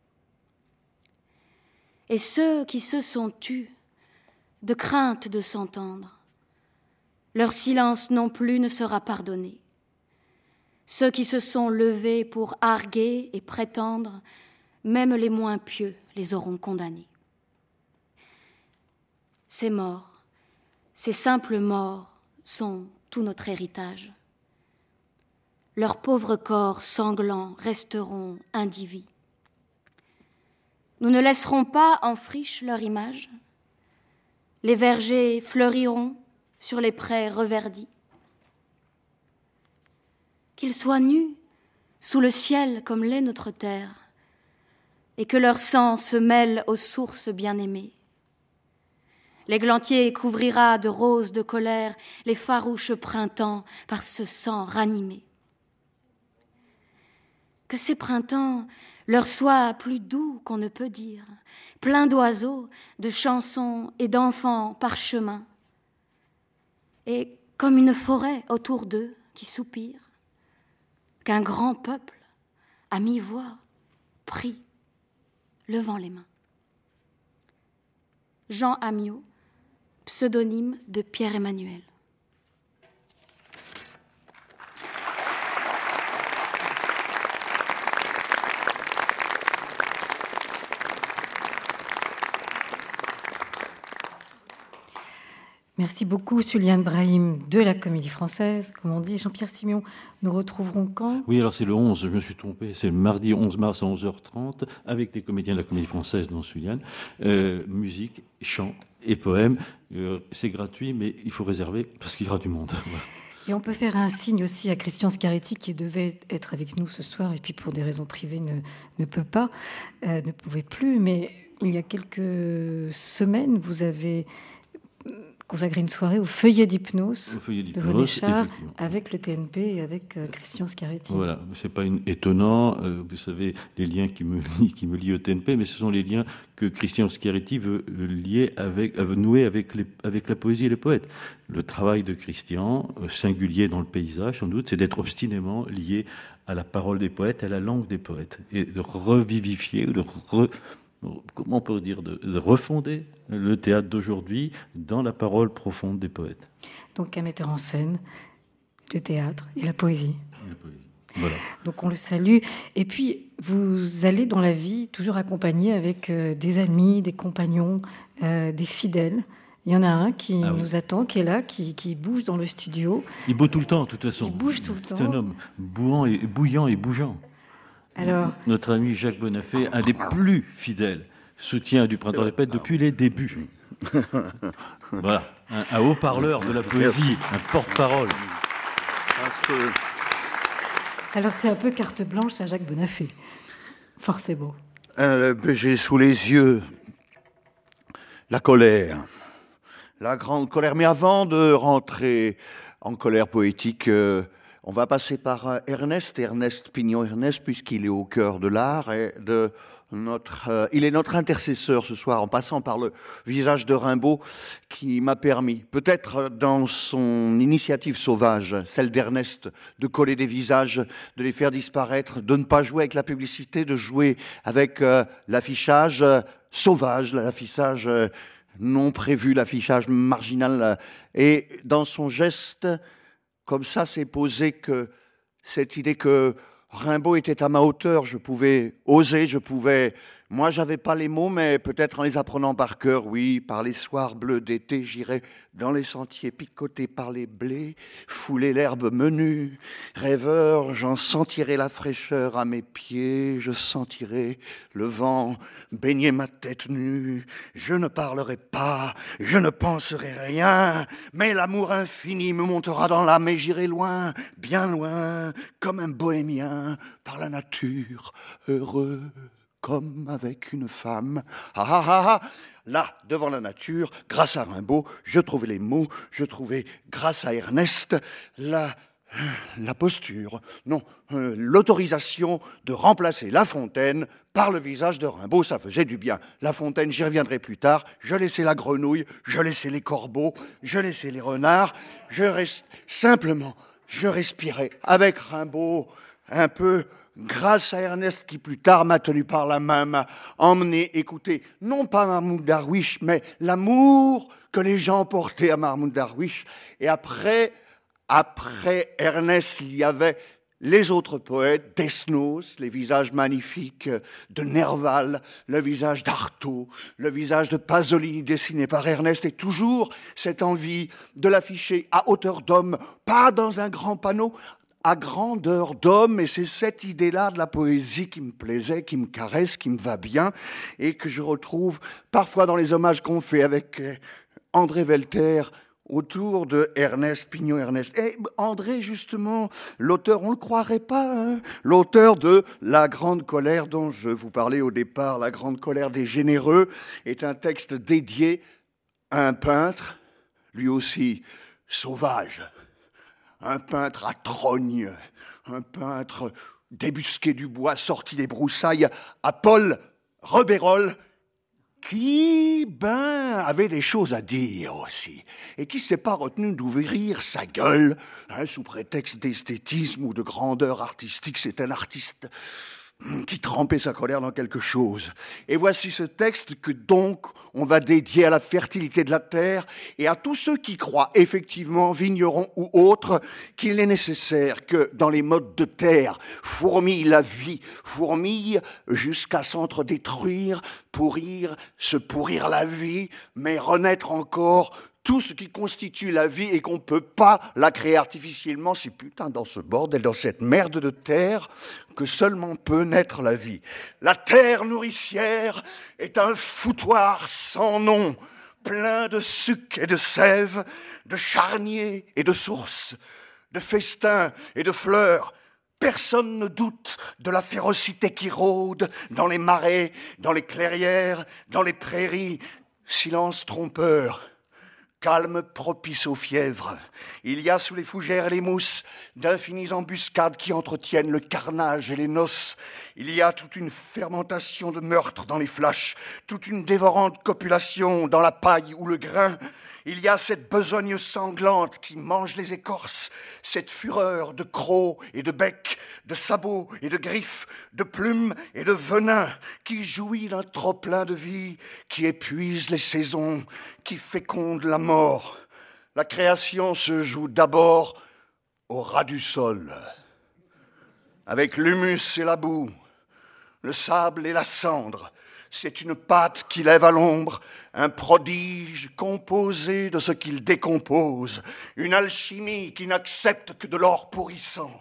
Et ceux qui se sont tus, de crainte de s'entendre, leur silence non plus ne sera pardonné. Ceux qui se sont levés pour arguer et prétendre, même les moins pieux les auront condamnés. Ces morts, ces simples morts, sont tout notre héritage. Leurs pauvres corps sanglants resteront indivis. Nous ne laisserons pas en friche leur image. Les vergers fleuriront sur les prés reverdis. Qu'ils soient nus sous le ciel comme l'est notre terre, et que leur sang se mêle aux sources bien-aimées. L'églantier couvrira de roses de colère les farouches printemps par ce sang ranimé. Que ces printemps leur soient plus doux qu'on ne peut dire, pleins d'oiseaux, de chansons et d'enfants parchemins, et comme une forêt autour d'eux qui soupire, qu'un grand peuple, à mi-voix, prie, levant les mains. Jean Amiot, pseudonyme de Pierre-Emmanuel. Merci beaucoup, Suliane Brahim, de la Comédie Française. Comme on dit, Jean-Pierre Siméon, nous retrouverons quand ? Oui, alors c'est le 11, je me suis trompé, c'est le mardi 11 mars à 11h30, avec les comédiens de la Comédie Française, dont Suliane. Musique, chant et poèmes. C'est gratuit, mais il faut réserver parce qu'il y aura du monde. Voilà. Et on peut faire un signe aussi à Christian Scaretti, qui devait être avec nous ce soir, et puis pour des raisons privées ne pouvait plus. Mais il y a quelques semaines, vous avez consacré une soirée au feuillet d'hypnose de René Char, avec le TNP et avec Christian Scaretti. Voilà, c'est pas étonnant. Vous savez, les liens qui me lient au TNP, mais ce sont les liens que Christian Scaretti veut nouer avec la poésie et les poètes. Le travail de Christian, singulier dans le paysage sans doute, c'est d'être obstinément lié à la parole des poètes, à la langue des poètes, et de revivifier, comment on peut dire, de refonder le théâtre d'aujourd'hui dans la parole profonde des poètes. Donc un metteur en scène, le théâtre et la poésie. Voilà. Donc on le salue. Et puis vous allez dans la vie toujours accompagné avec des amis, des compagnons, des fidèles. Il y en a un qui nous attend, qui est là, qui bouge dans le studio. Il bouge tout le temps, de toute façon. Il bouge tout le temps. C'est un homme bouillant et bougeant. Alors, notre ami Jacques Bonafé, un des plus fidèles soutiens du Printemps des Poètes depuis les débuts. Voilà, un haut-parleur de la poésie, un porte-parole. Alors c'est un peu carte blanche à Jacques Bonafé, forcément. J'ai sous les yeux la colère, la grande colère. Mais avant de rentrer en colère poétique, on va passer par Ernest Pignon-Ernest, puisqu'il est au cœur de l'art et il est notre intercesseur ce soir, en passant par le visage de Rimbaud, qui m'a permis, peut-être dans son initiative sauvage, celle d'Ernest, de coller des visages, de les faire disparaître, de ne pas jouer avec la publicité, de jouer avec l'affichage sauvage, l'affichage non prévu, l'affichage marginal. Et dans son geste, comme ça, s'est posé que cette idée que Rimbaud était à ma hauteur, je pouvais oser, moi j'avais pas les mots, mais peut-être en les apprenant par cœur, oui, par les soirs bleus d'été, j'irais dans les sentiers picotés par les blés, fouler l'herbe menue, rêveur, j'en sentirais la fraîcheur à mes pieds, je sentirais le vent baigner ma tête nue, je ne parlerai pas, je ne penserai rien, mais l'amour infini me montera dans l'âme et j'irai loin, bien loin, comme un bohémien, par la nature, heureux. Comme avec une femme. Là, devant la nature, grâce à Rimbaud, je trouvais les mots, je trouvais, grâce à Ernest, la posture, non, l'autorisation de remplacer La Fontaine par le visage de Rimbaud, ça faisait du bien. La Fontaine, j'y reviendrai plus tard, je laissais la grenouille, je laissais les corbeaux, je laissais les renards, je respirais avec Rimbaud, un peu, grâce à Ernest qui plus tard m'a tenu par la main, m'a emmené écouter, non pas Mahmoud Darwish, mais l'amour que les gens portaient à Mahmoud Darwish. Et après Ernest, il y avait les autres poètes, Desnos, les visages magnifiques de Nerval, le visage d'Artaud, le visage de Pasolini dessiné par Ernest, et toujours cette envie de l'afficher à hauteur d'homme, pas dans un grand panneau, à grandeur d'homme, et c'est cette idée-là de la poésie qui me plaisait, qui me caresse, qui me va bien, et que je retrouve parfois dans les hommages qu'on fait avec André Velter autour de Ernest Pignon-Ernest. Et André, justement, l'auteur, on ne le croirait pas, hein, l'auteur de La Grande Colère dont je vous parlais au départ, La Grande Colère des Généreux, est un texte dédié à un peintre, lui aussi sauvage, un peintre à trogne, un peintre débusqué du bois, sorti des broussailles, à Paul Rebérol, qui, avait des choses à dire aussi, et qui s'est pas retenu d'ouvrir sa gueule, sous prétexte d'esthétisme ou de grandeur artistique. C'est un artiste qui trempait sa colère dans quelque chose. Et voici ce texte que donc on va dédier à la fertilité de la terre et à tous ceux qui croient effectivement, vignerons ou autres, qu'il est nécessaire que dans les modes de terre fourmille la vie, fourmille jusqu'à s'entre-détruire, pourrir, se pourrir la vie, mais renaître encore tout ce qui constitue la vie et qu'on ne peut pas la créer artificiellement, c'est putain dans ce bordel, dans cette merde de terre, que seulement peut naître la vie. La terre nourricière est un foutoir sans nom, plein de suc et de sève, de charniers et de sources, de festins et de fleurs. Personne ne doute de la férocité qui rôde dans les marais, dans les clairières, dans les prairies. Silence trompeur. Calme propice aux fièvres. Il y a sous les fougères et les mousses d'infinies embuscades qui entretiennent le carnage et les noces. Il y a toute une fermentation de meurtres dans les flashs, toute une dévorante copulation dans la paille ou le grain. Il y a cette besogne sanglante qui mange les écorces, cette fureur de crocs et de becs, de sabots et de griffes, de plumes et de venin, qui jouit d'un trop-plein de vie, qui épuise les saisons, qui féconde la mort. La création se joue d'abord au ras du sol, avec l'humus et la boue, le sable et la cendre. C'est une pâte qui lève à l'ombre, un prodige composé de ce qu'il décompose, une alchimie qui n'accepte que de l'or pourrissant.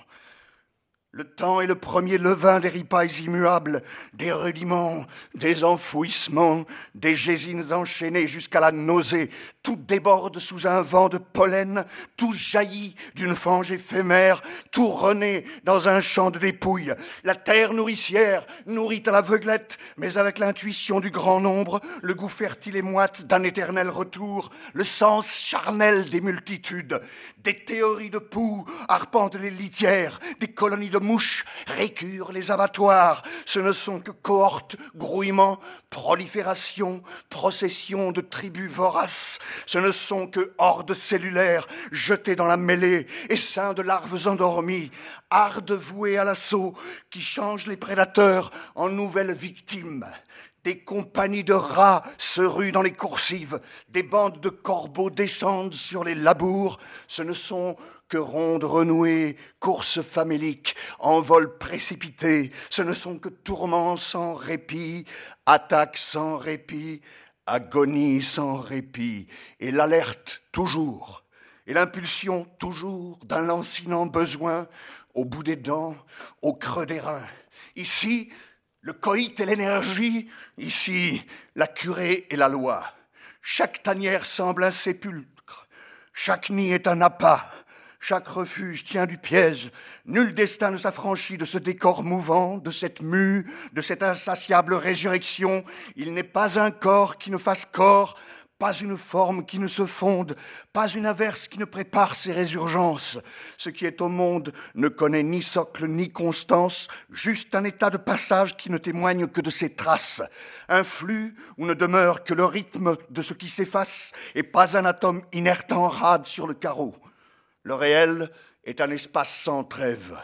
Le temps est le premier levain des ripailles immuables, des rudiments, des enfouissements, des gésines enchaînées jusqu'à la nausée. Tout déborde sous un vent de pollen, tout jaillit d'une fange éphémère, tout renaît dans un champ de dépouilles. La terre nourricière nourrit à l'aveuglette, mais avec l'intuition du grand nombre, le goût fertile et moite d'un éternel retour, le sens charnel des multitudes. Des théories de poux arpentent les litières, des colonies de mouches récurent les abattoirs. Ce ne sont que cohortes, grouillements, prolifération, procession de tribus voraces. Ce ne sont que hordes cellulaires jetées dans la mêlée, essaims de larves endormies, hardes vouées à l'assaut qui changent les prédateurs en nouvelles victimes. Des compagnies de rats se ruent dans les coursives, des bandes de corbeaux descendent sur les labours. Ce ne sont que rondes renouées, courses faméliques, envols précipités. Ce ne sont que tourments sans répit, attaques sans répit, agonie sans répit. Et l'alerte toujours, et l'impulsion toujours d'un lancinant besoin au bout des dents, au creux des reins. Ici, le coït et l'énergie, ici, la curée et la loi. Chaque tanière semble un sépulcre, chaque nid est un appât, chaque refuge tient du piège. Nul destin ne s'affranchit de ce décor mouvant, de cette mue, de cette insatiable résurrection. Il n'est pas un corps qui ne fasse corps, pas une forme qui ne se fonde, pas une averse qui ne prépare ses résurgences. Ce qui est au monde ne connaît ni socle ni constance, juste un état de passage qui ne témoigne que de ses traces. Un flux où ne demeure que le rythme de ce qui s'efface et pas un atome inerte en rade sur le carreau. Le réel est un espace sans trêve.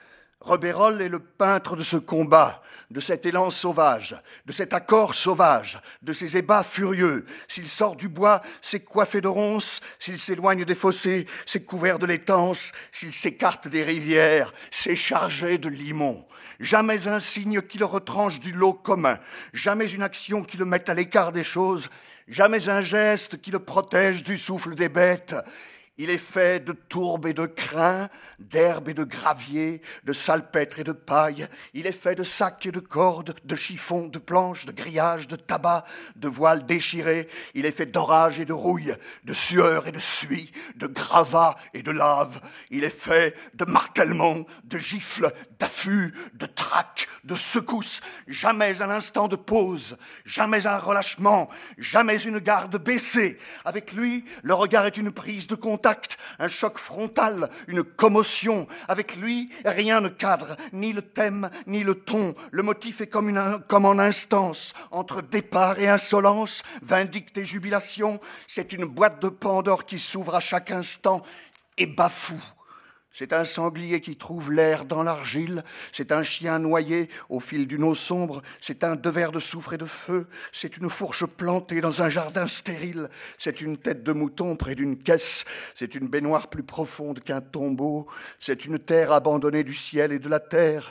Rebérol est le peintre de ce combat, de cet élan sauvage, de cet accord sauvage, de ces ébats furieux. S'il sort du bois, c'est coiffé de ronces, s'il s'éloigne des fossés, c'est couvert de laitance, s'il s'écarte des rivières, c'est chargé de limon. Jamais un signe qui le retranche du lot commun, jamais une action qui le mette à l'écart des choses, jamais un geste qui le protège du souffle des bêtes. Il est fait de tourbe et de crin, d'herbe et de gravier, de salpêtre et de paille. Il est fait de sacs et de cordes, de chiffons, de planches, de grillages, de tabac, de voiles déchirées. Il est fait d'orage et de rouille, de sueur et de suie, de gravats et de lave. Il est fait de martèlements, de gifles, d'affûts, de traques, de secousses. Jamais un instant de pause, jamais un relâchement, jamais une garde baissée. Avec lui, le regard est une prise de contact, un choc frontal, une commotion. Avec lui, rien ne cadre, ni le thème, ni le ton. Le motif est comme en instance, entre départ et insolence, vindicte et jubilation. C'est une boîte de Pandore qui s'ouvre à chaque instant et bafoue. C'est un sanglier qui trouve l'air dans l'argile, c'est un chien noyé au fil d'une eau sombre, c'est un devers de soufre et de feu, c'est une fourche plantée dans un jardin stérile, c'est une tête de mouton près d'une caisse, c'est une baignoire plus profonde qu'un tombeau, c'est une terre abandonnée du ciel et de la terre,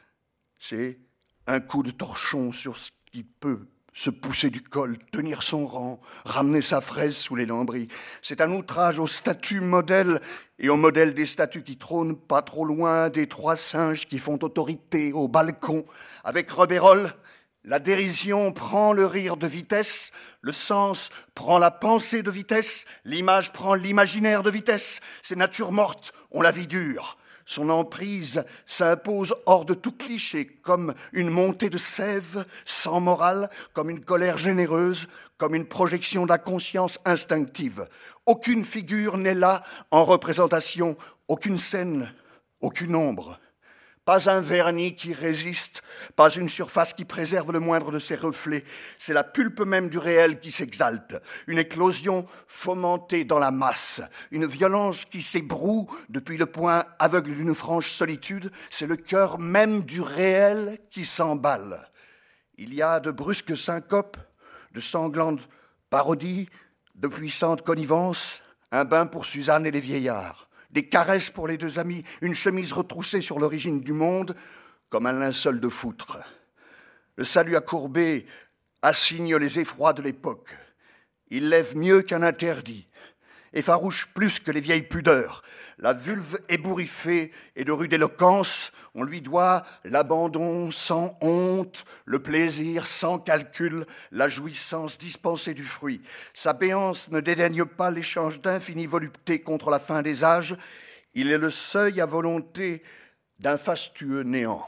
c'est un coup de torchon sur ce qui peut se pousser du col, tenir son rang, ramener sa fraise sous les lambris. C'est un outrage aux statues modèles et au modèle des statues qui trônent pas trop loin des 3 singes qui font autorité au balcon. Avec Rebérol, la dérision prend le rire de vitesse, le sens prend la pensée de vitesse, l'image prend l'imaginaire de vitesse. C'est nature morte, on la vit dure. Son emprise s'impose hors de tout cliché, comme une montée de sève sans morale, comme une colère généreuse, comme une projection de la conscience instinctive. Aucune figure n'est là en représentation, aucune scène, aucune ombre. Pas un vernis qui résiste, pas une surface qui préserve le moindre de ses reflets. C'est la pulpe même du réel qui s'exalte. Une éclosion fomentée dans la masse. Une violence qui s'ébroue depuis le point aveugle d'une franche solitude. C'est le cœur même du réel qui s'emballe. Il y a de brusques syncopes, de sanglantes parodies, de puissantes connivences, un bain pour Suzanne et les vieillards. Des caresses pour les 2 amis, une chemise retroussée sur l'origine du monde, comme un linceul de foutre. Le salut accourbé assigne les effrois de l'époque. Il lève mieux qu'un interdit, effarouche plus que les vieilles pudeurs. La vulve ébouriffée et de rude éloquence, on lui doit l'abandon sans honte, le plaisir sans calcul, la jouissance dispensée du fruit. Sa béance ne dédaigne pas l'échange d'infinies voluptés contre la fin des âges. Il est le seuil à volonté d'un fastueux néant.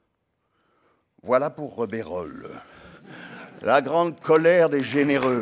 Voilà pour Rebérol, la grande colère des généreux.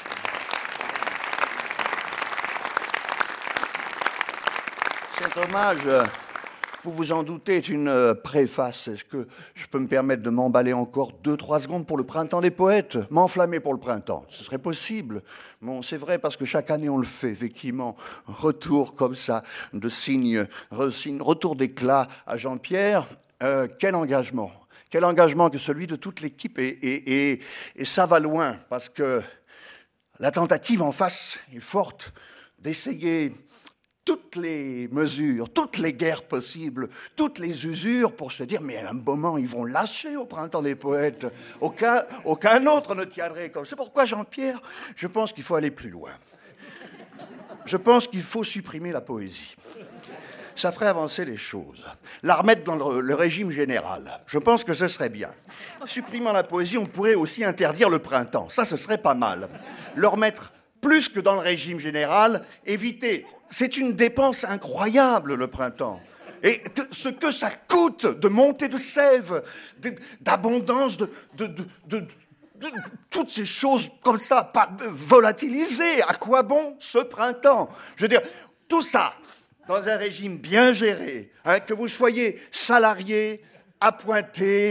Cet hommage, vous vous en doutez, est une préface. Est-ce que je peux me permettre de m'emballer encore 2-3 secondes pour le printemps des poètes? M'enflammer pour le printemps, ce serait possible. Bon, c'est vrai parce que chaque année on le fait, effectivement. Retour comme ça de signe, retour d'éclat à Jean-Pierre. Quel engagement que celui de toute l'équipe. Et ça va loin parce que la tentative en face est forte d'essayer toutes les mesures, toutes les guerres possibles, toutes les usures pour se dire, mais à un moment, ils vont lâcher au printemps des poètes. Aucun autre ne tiendrait comme ça. C'est pourquoi, Jean-Pierre, je pense qu'il faut aller plus loin. Je pense qu'il faut supprimer la poésie. Ça ferait avancer les choses. La remettre dans le régime général. Je pense que ce serait bien. Supprimant la poésie, on pourrait aussi interdire le printemps. Ça, ce serait pas mal. Le remettre plus que dans le régime général, éviter. C'est une dépense incroyable, le printemps. Et ce que ça coûte de montée de sève, d'abondance, de toutes ces choses comme ça, volatilisées. À quoi bon ce printemps? Je veux dire, tout ça, dans un régime bien géré, que vous soyez salarié, appointé,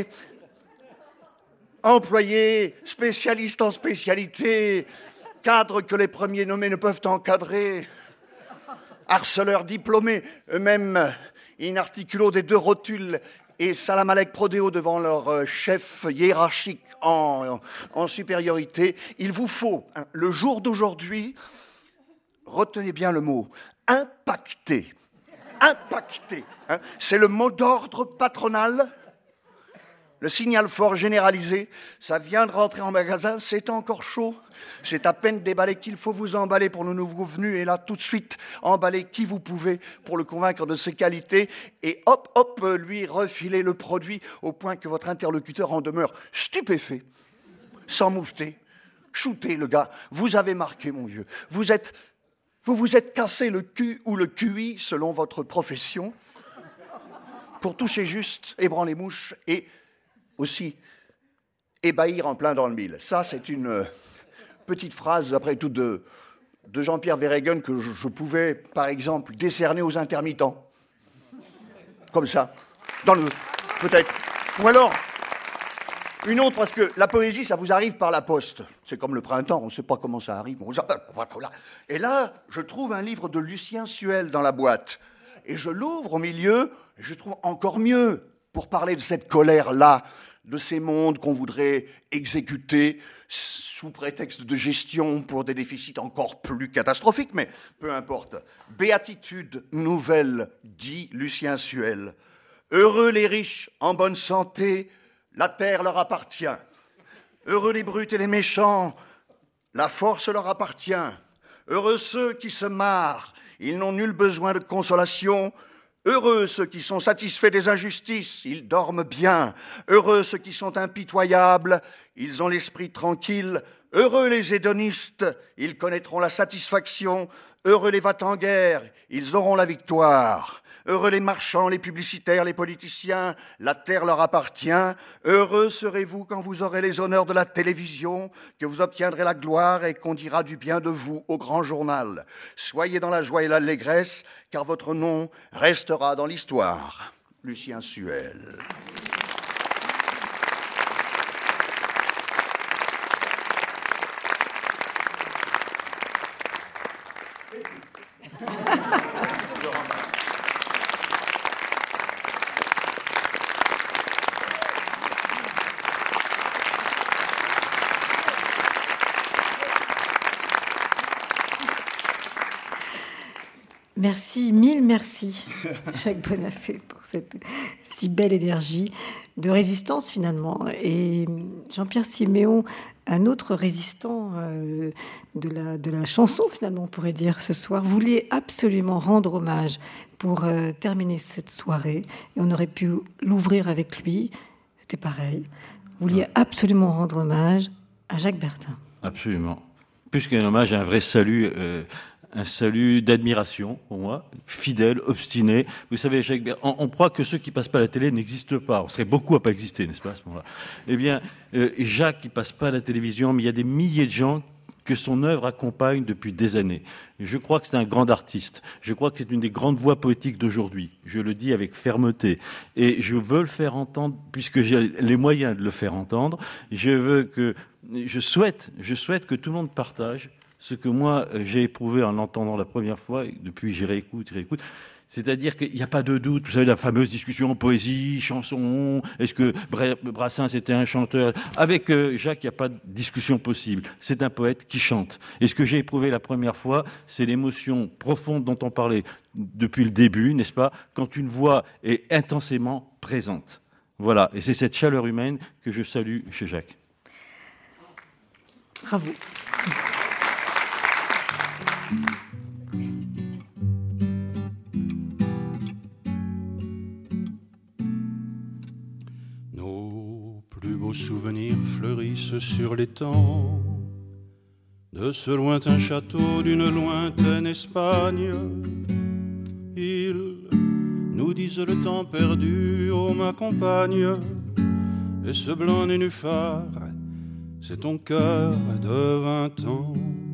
employé, spécialiste en spécialité, cadre que les premiers nommés ne peuvent encadrer, harceleurs diplômés, eux-mêmes inarticulos des 2 rotules et Salamalek Prodéo devant leur chef hiérarchique en supériorité. Il vous faut, le jour d'aujourd'hui, retenez bien le mot, impacter. Impacter. C'est le mot d'ordre patronal. Le signal fort généralisé, ça vient de rentrer en magasin, c'est encore chaud. C'est à peine déballé qu'il faut vous emballer pour le nouveau venu. Et là, tout de suite, emballez qui vous pouvez pour le convaincre de ses qualités. Et hop, hop, lui refiler le produit au point que votre interlocuteur en demeure stupéfait, sans moufter, shooter le gars. Vous avez marqué, mon vieux. Vous vous êtes cassé le cul ou le QI selon votre profession pour toucher juste, ébranler mouches et aussi ébahir en plein dans le mille. Ça, c'est une petite phrase, après tout, de Jean-Pierre Verhegen que je pouvais, par exemple, décerner aux intermittents. Comme ça. Peut-être. Ou alors, une autre, parce que la poésie, ça vous arrive par la poste. C'est comme le printemps, on ne sait pas comment ça arrive. Et là, je trouve un livre de Lucien Suel dans la boîte. et je l'ouvre au milieu, et je trouve encore mieux pour parler de cette colère-là, de ces mondes qu'on voudrait exécuter sous prétexte de gestion pour des déficits encore plus catastrophiques, mais peu importe. Béatitude nouvelle, dit Lucien Suel. Heureux les riches en bonne santé, la terre leur appartient. Heureux les brutes et les méchants, la force leur appartient. Heureux ceux qui se marrent, ils n'ont nul besoin de consolation. Heureux ceux qui sont satisfaits des injustices, ils dorment bien. Heureux ceux qui sont impitoyables, ils ont l'esprit tranquille. Heureux les hédonistes, ils connaîtront la satisfaction. Heureux les va-t-en-guerre, ils auront la victoire. Heureux les marchands, les publicitaires, les politiciens, la terre leur appartient. Heureux serez-vous quand vous aurez les honneurs de la télévision, que vous obtiendrez la gloire et qu'on dira du bien de vous au grand journal. Soyez dans la joie et l'allégresse, car votre nom restera dans l'histoire. Lucien Suel. Merci, mille merci, Jacques Bonafé, pour cette si belle énergie de résistance finalement. Et Jean-Pierre Siméon, un autre résistant de la chanson finalement, on pourrait dire, ce soir, voulait absolument rendre hommage pour terminer cette soirée. Et on aurait pu l'ouvrir avec lui, c'était pareil. Vous vouliez absolument rendre hommage à Jacques Bertin. Absolument. Plus qu'un hommage, un vrai salut... un salut d'admiration pour moi, fidèle, obstiné. Vous savez, Jacques Bertin, on croit que ceux qui passent pas à la télé n'existent pas. On serait beaucoup à pas exister, n'est-ce pas, à ce moment-là? Eh bien, Jacques, qui passe pas à la télévision, mais il y a des milliers de gens que son œuvre accompagne depuis des années. Je crois que c'est un grand artiste. Je crois que c'est une des grandes voix poétiques d'aujourd'hui. Je le dis avec fermeté. Et je veux le faire entendre, puisque j'ai les moyens de le faire entendre. Je souhaite que tout le monde partage ce que moi j'ai éprouvé en l'entendant la première fois, et depuis j'y réécoute. C'est-à-dire qu'il n'y a pas de doute. Vous savez, la fameuse discussion poésie, chanson, est-ce que Brassens était un chanteur? Avec Jacques, il n'y a pas de discussion possible. C'est un poète qui chante. Et ce que j'ai éprouvé la première fois, c'est l'émotion profonde dont on parlait depuis le début, n'est-ce pas? Quand une voix est intensément présente. Voilà. Et c'est cette chaleur humaine que je salue chez Jacques. Bravo. Nos plus beaux souvenirs fleurissent sur l'étang de ce lointain château d'une lointaine Espagne. Ils nous disent le temps perdu, oh ma compagne, et ce blanc nénuphar, c'est ton cœur de 20 ans.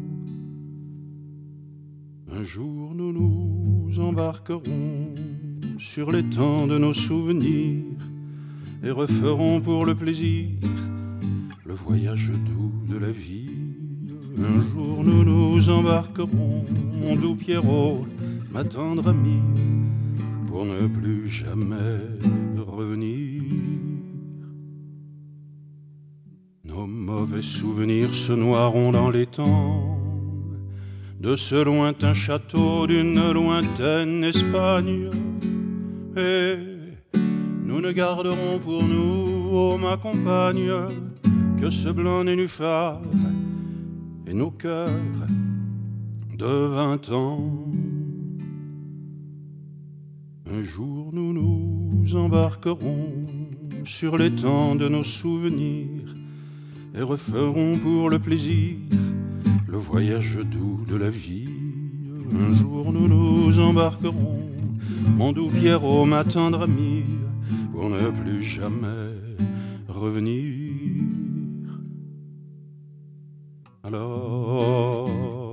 Un jour nous nous embarquerons sur l'étang de nos souvenirs et referons pour le plaisir le voyage doux de la vie. Un jour nous nous embarquerons, mon doux Pierrot, ma tendre amie, pour ne plus jamais revenir. Nos mauvais souvenirs se noieront dans les temps de ce lointain château d'une lointaine Espagne, et nous ne garderons pour nous, oh ma compagne, que ce blanc nénuphar et nos cœurs de 20 ans. Un jour nous nous embarquerons sur l'étang de nos souvenirs et referons pour le plaisir le voyage doux de la vie. Un jour nous nous embarquerons, mon doux Pierrot, ma tendre amie, pour ne plus jamais revenir. Alors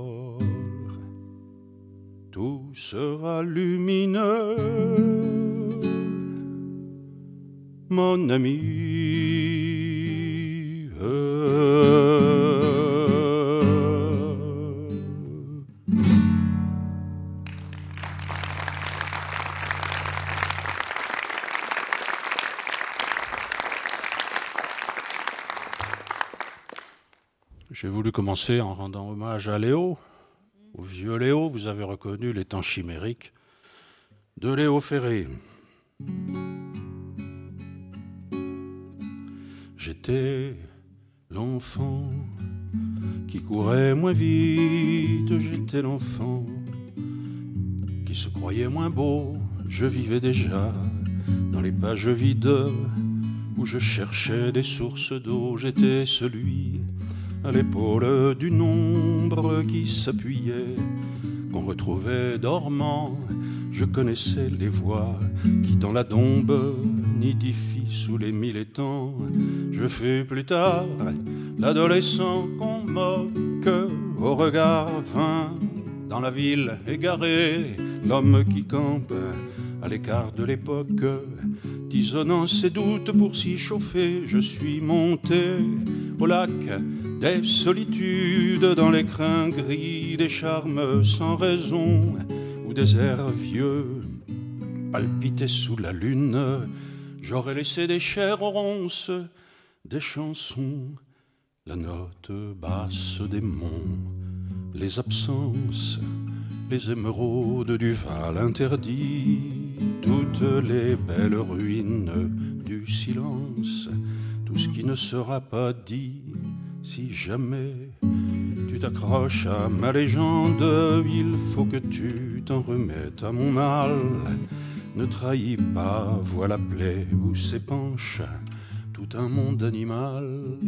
tout sera lumineux, mon ami. J'ai voulu commencer en rendant hommage à Léo, au vieux Léo. Vous avez reconnu les temps chimériques de Léo Ferré. J'étais l'enfant qui courait moins vite, j'étais l'enfant qui se croyait moins beau. Je vivais déjà dans les pages vides où je cherchais des sources d'eau. J'étais celui à l'épaule d'une ombre qui s'appuyait, qu'on retrouvait dormant. Je connaissais les voix qui dans la dombe nidifient sous les mille étangs. Je fus plus tard l'adolescent qu'on moque au regard vain dans la ville égarée, l'homme qui campe à l'écart de l'époque, tisonnant ses doutes pour s'y chauffer. Je suis monté au lac des solitudes, dans les crins gris des charmes sans raison, où des airs vieux palpitaient sous la lune. J'aurais laissé des chairs ronces, des chansons, la note basse des monts, les absences, les émeraudes du Val interdit, toutes les belles ruines du silence, tout ce qui ne sera pas dit. Si jamais tu t'accroches à ma légende, il faut que tu t'en remettes à mon mal. Ne trahis pas, vois la plaie où s'épanche tout un monde animal.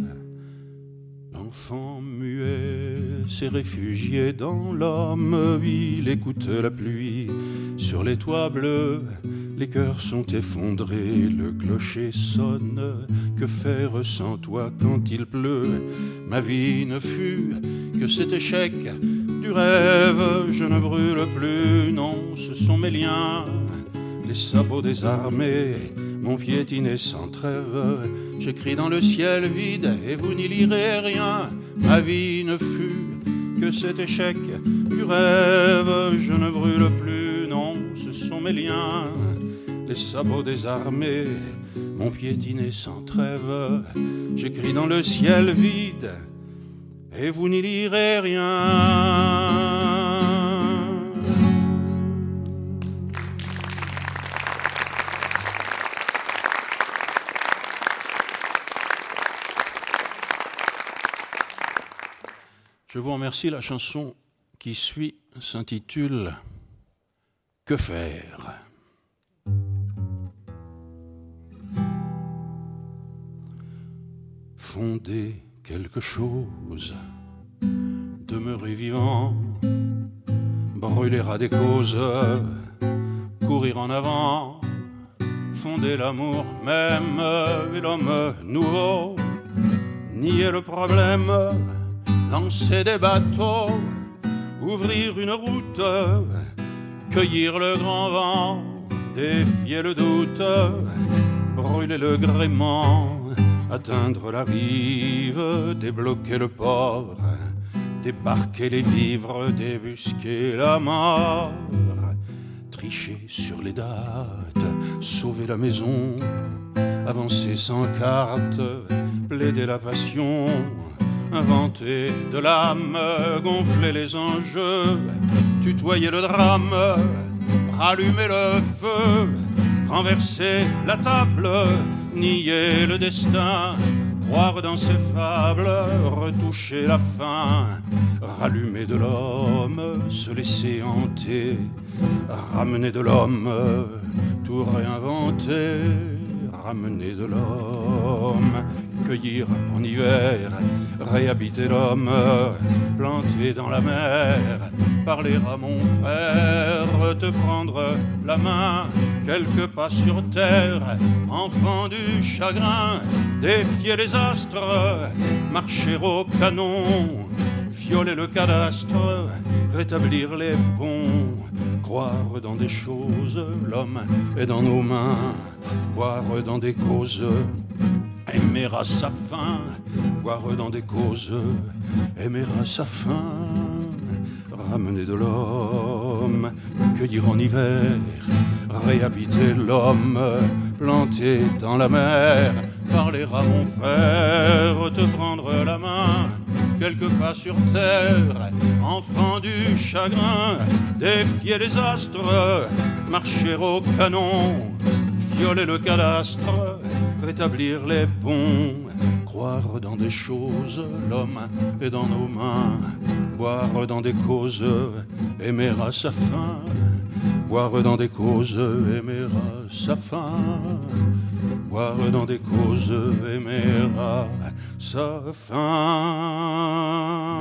L'enfant muet s'est réfugié dans l'homme, il écoute la pluie sur les toits bleus. Les cœurs sont effondrés, le clocher sonne. Que faire sans toi quand il pleut? Ma vie ne fut que cet échec du rêve. Je ne brûle plus, non, ce sont mes liens, les sabots désarmés m'ont piétiné sans trêve. J'écris dans le ciel vide et vous n'y lirez rien. Ma vie ne fut que cet échec du rêve. Je ne brûle plus, non, ce sont mes liens, les sabots désarmés m'ont piétiné sans trêve. J'écris dans le ciel vide et vous n'y lirez rien. Je vous remercie. La chanson qui suit s'intitule « Que faire ?» Fonder quelque chose, demeurer vivant, brûler à des causes, courir en avant, fonder l'amour même et l'homme nouveau, nier le problème, lancer des bateaux, ouvrir une route, cueillir le grand vent, défier le doute, brûler le gréement, atteindre la rive, débloquer le port, débarquer les vivres, débusquer la mort, tricher sur les dates, sauver la maison, avancer sans carte, plaider la passion, inventer de l'âme, gonfler les enjeux, tutoyer le drame, rallumer le feu, renverser la table, nier le destin, croire dans ses fables, retoucher la fin, rallumer de l'homme, se laisser hanter, ramener de l'homme, tout réinventer, ramener de l'homme, cueillir en hiver, réhabiter l'homme, planter dans la mer, parler à mon frère, te prendre la main, quelques pas sur terre, enfant du chagrin, défier les astres, marcher au canon, violer le cadastre, rétablir les ponts, croire dans des choses, l'homme est dans nos mains, boire dans des causes, aimer à sa fin, boire dans des causes, aimer à sa fin, ramener de l'homme, cueillir en hiver, réhabiter l'homme, planter dans la mer, parler à mon frère, te prendre la main, quelques pas sur terre, enfant du chagrin, défier les astres, marcher au canon, violer le cadastre, rétablir les ponts, croire dans des choses, l'homme est dans nos mains, boire dans des causes, aimer à sa fin, boire dans des causes, aimer à sa fin, boire dans des causes, aimer à sa fin.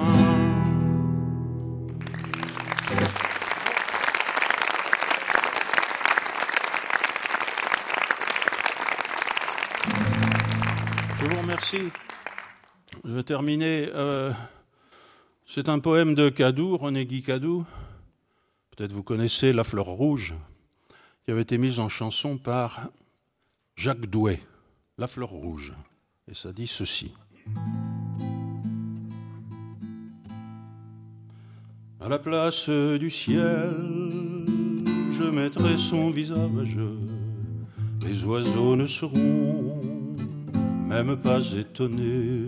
Je vous remercie. Je vais terminer. C'est un poème de Cadou, René Guy Cadou. Peut-être vous connaissez La Fleur Rouge, qui avait été mise en chanson par Jacques Douai. La Fleur Rouge. Et ça dit ceci. À la place du ciel, je mettrai son visage. Les oiseaux ne seront même pas étonnés.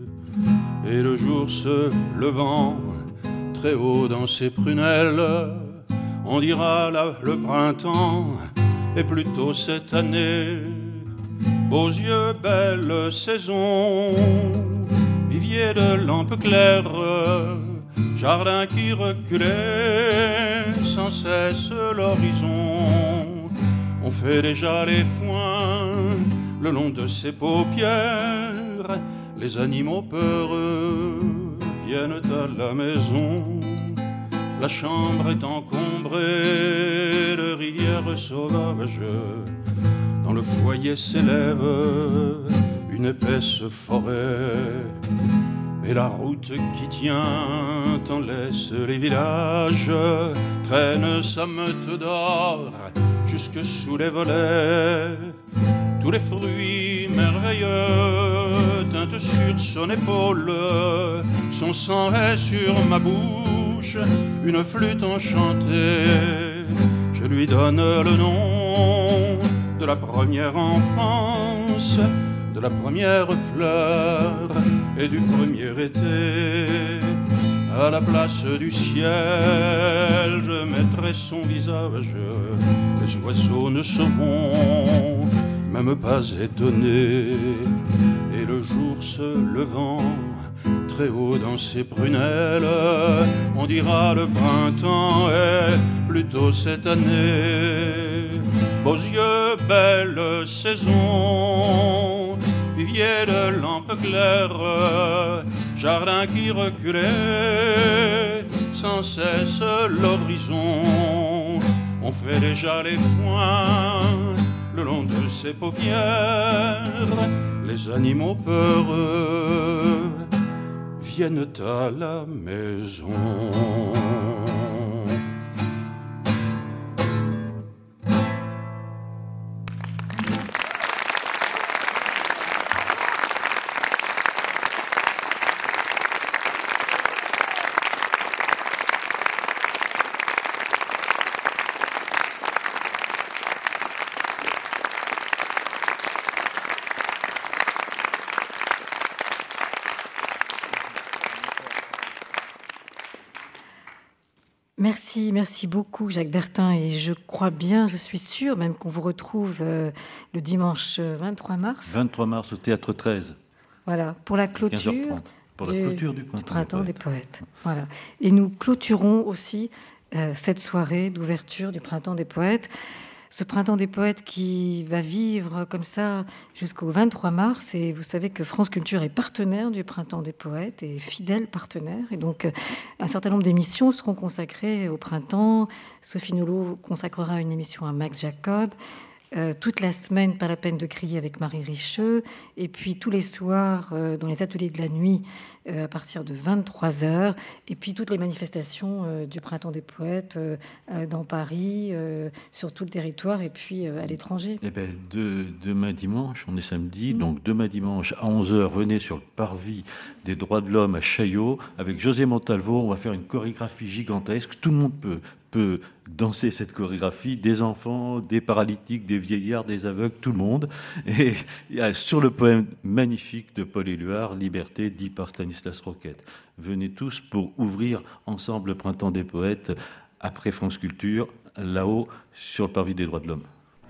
Et le jour se levant très haut dans ses prunelles, on dira là, le printemps est plutôt cette année. Beaux yeux, belle saison, vivier de lampes claires, jardin qui reculait sans cesse l'horizon. On fait déjà les foins le long de ses paupières, les animaux peureux viennent à la maison. La chambre est encombrée de rivières sauvages. Dans le foyer s'élève une épaisse forêt. Et la route qui tient en laisse les villages, traîne sa meute d'or jusque sous les volets. Tous les fruits merveilleux teintent sur son épaule. Son sang est sur ma bouche, une flûte enchantée. Je lui donne le nom de la première enfance, de la première fleur et du premier été. À la place du ciel, je mettrai son visage. Les oiseaux ne seront même pas étonnés. Et le jour se levant très haut dans ses prunelles, on dira le printemps est plutôt cette année. Beaux yeux, belle saison, vivier de lampes claires, jardin qui reculait sans cesse l'horizon. On fait déjà les foins le long de ses paupières, les animaux peureux viennent à la maison. Merci beaucoup Jacques Bertin, et je crois bien, je suis sûre même qu'on vous retrouve le dimanche 23 mars. 23 mars au Théâtre 13. Voilà, pour la clôture, 15h30, pour la clôture du Printemps des Poètes. Voilà. Et nous clôturons aussi cette soirée d'ouverture du Printemps des Poètes. Ce Printemps des Poètes qui va vivre comme ça jusqu'au 23 mars. Et vous savez que France Culture est partenaire du Printemps des Poètes et fidèle partenaire. Et donc, un certain nombre d'émissions seront consacrées au printemps. Sophie Nolot consacrera une émission à Max Jacob. Toute la semaine, Pas la peine de crier avec Marie Richeux. Et puis tous les soirs, dans les ateliers de la nuit, à partir de 23h. Et puis toutes les manifestations du Printemps des Poètes dans Paris, sur tout le territoire et puis à l'étranger. Eh bien, demain dimanche, on est samedi, donc demain dimanche à 11h, venez sur le parvis des droits de l'homme à Chaillot avec José Montalvo. On va faire une chorégraphie gigantesque. Tout le monde peut peut danser cette chorégraphie, des enfants, des paralytiques, des vieillards, des aveugles, tout le monde. Et sur le poème magnifique de Paul Éluard, Liberté, dit par Stanislas Roquette. Venez tous pour ouvrir ensemble le Printemps des poètes après France Culture, là-haut sur le parvis des droits de l'homme.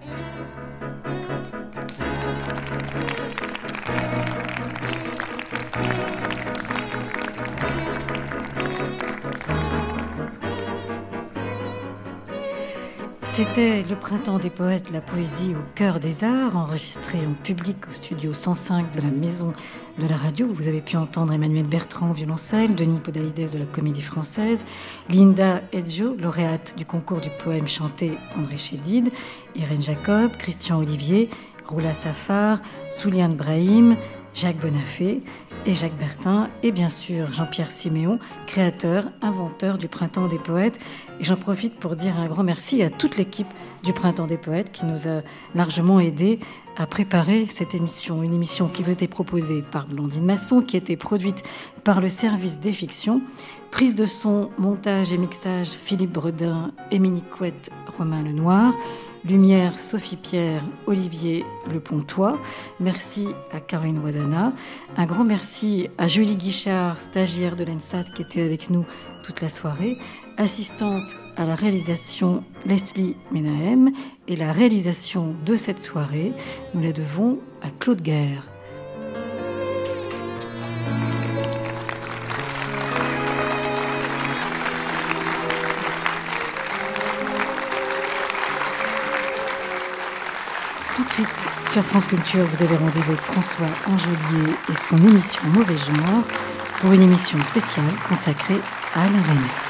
C'était le Printemps des poètes, la poésie au cœur des arts, enregistré en public au studio 105 de la Maison de la Radio. Vous avez pu entendre Emmanuel Bertrand au violoncelle, Denis Podalides de la Comédie Française, Linda Edjo, lauréate du concours du poème chanté André Chédid, Irène Jacob, Christian Olivier, Roula Safar, Souliane Brahim, Jacques Bonafé et Jacques Bertin, et bien sûr Jean-Pierre Siméon, créateur, inventeur du Printemps des poètes. Et j'en profite pour dire un grand merci à toute l'équipe du Printemps des poètes qui nous a largement aidés à préparer cette émission. Une émission qui vous était proposée par Blandine Masson, qui était produite par le service des fictions. Prise de son, montage et mixage, Philippe Bredin, Émilie Couette, Romain Lenoir. Lumière, Sophie Pierre, Olivier Le Pontois. Merci à Caroline Wazana. Un grand merci à Julie Guichard, stagiaire de l'ENSAT, qui était avec nous toute la soirée. Assistante à la réalisation, Leslie Menahem. Et la réalisation de cette soirée, nous la devons à Claude Guerre. Tout de suite, sur France Culture, vous avez rendez-vous avec François Angelier et son émission Mauvais Genre pour une émission spéciale consacrée à Alain Resnais.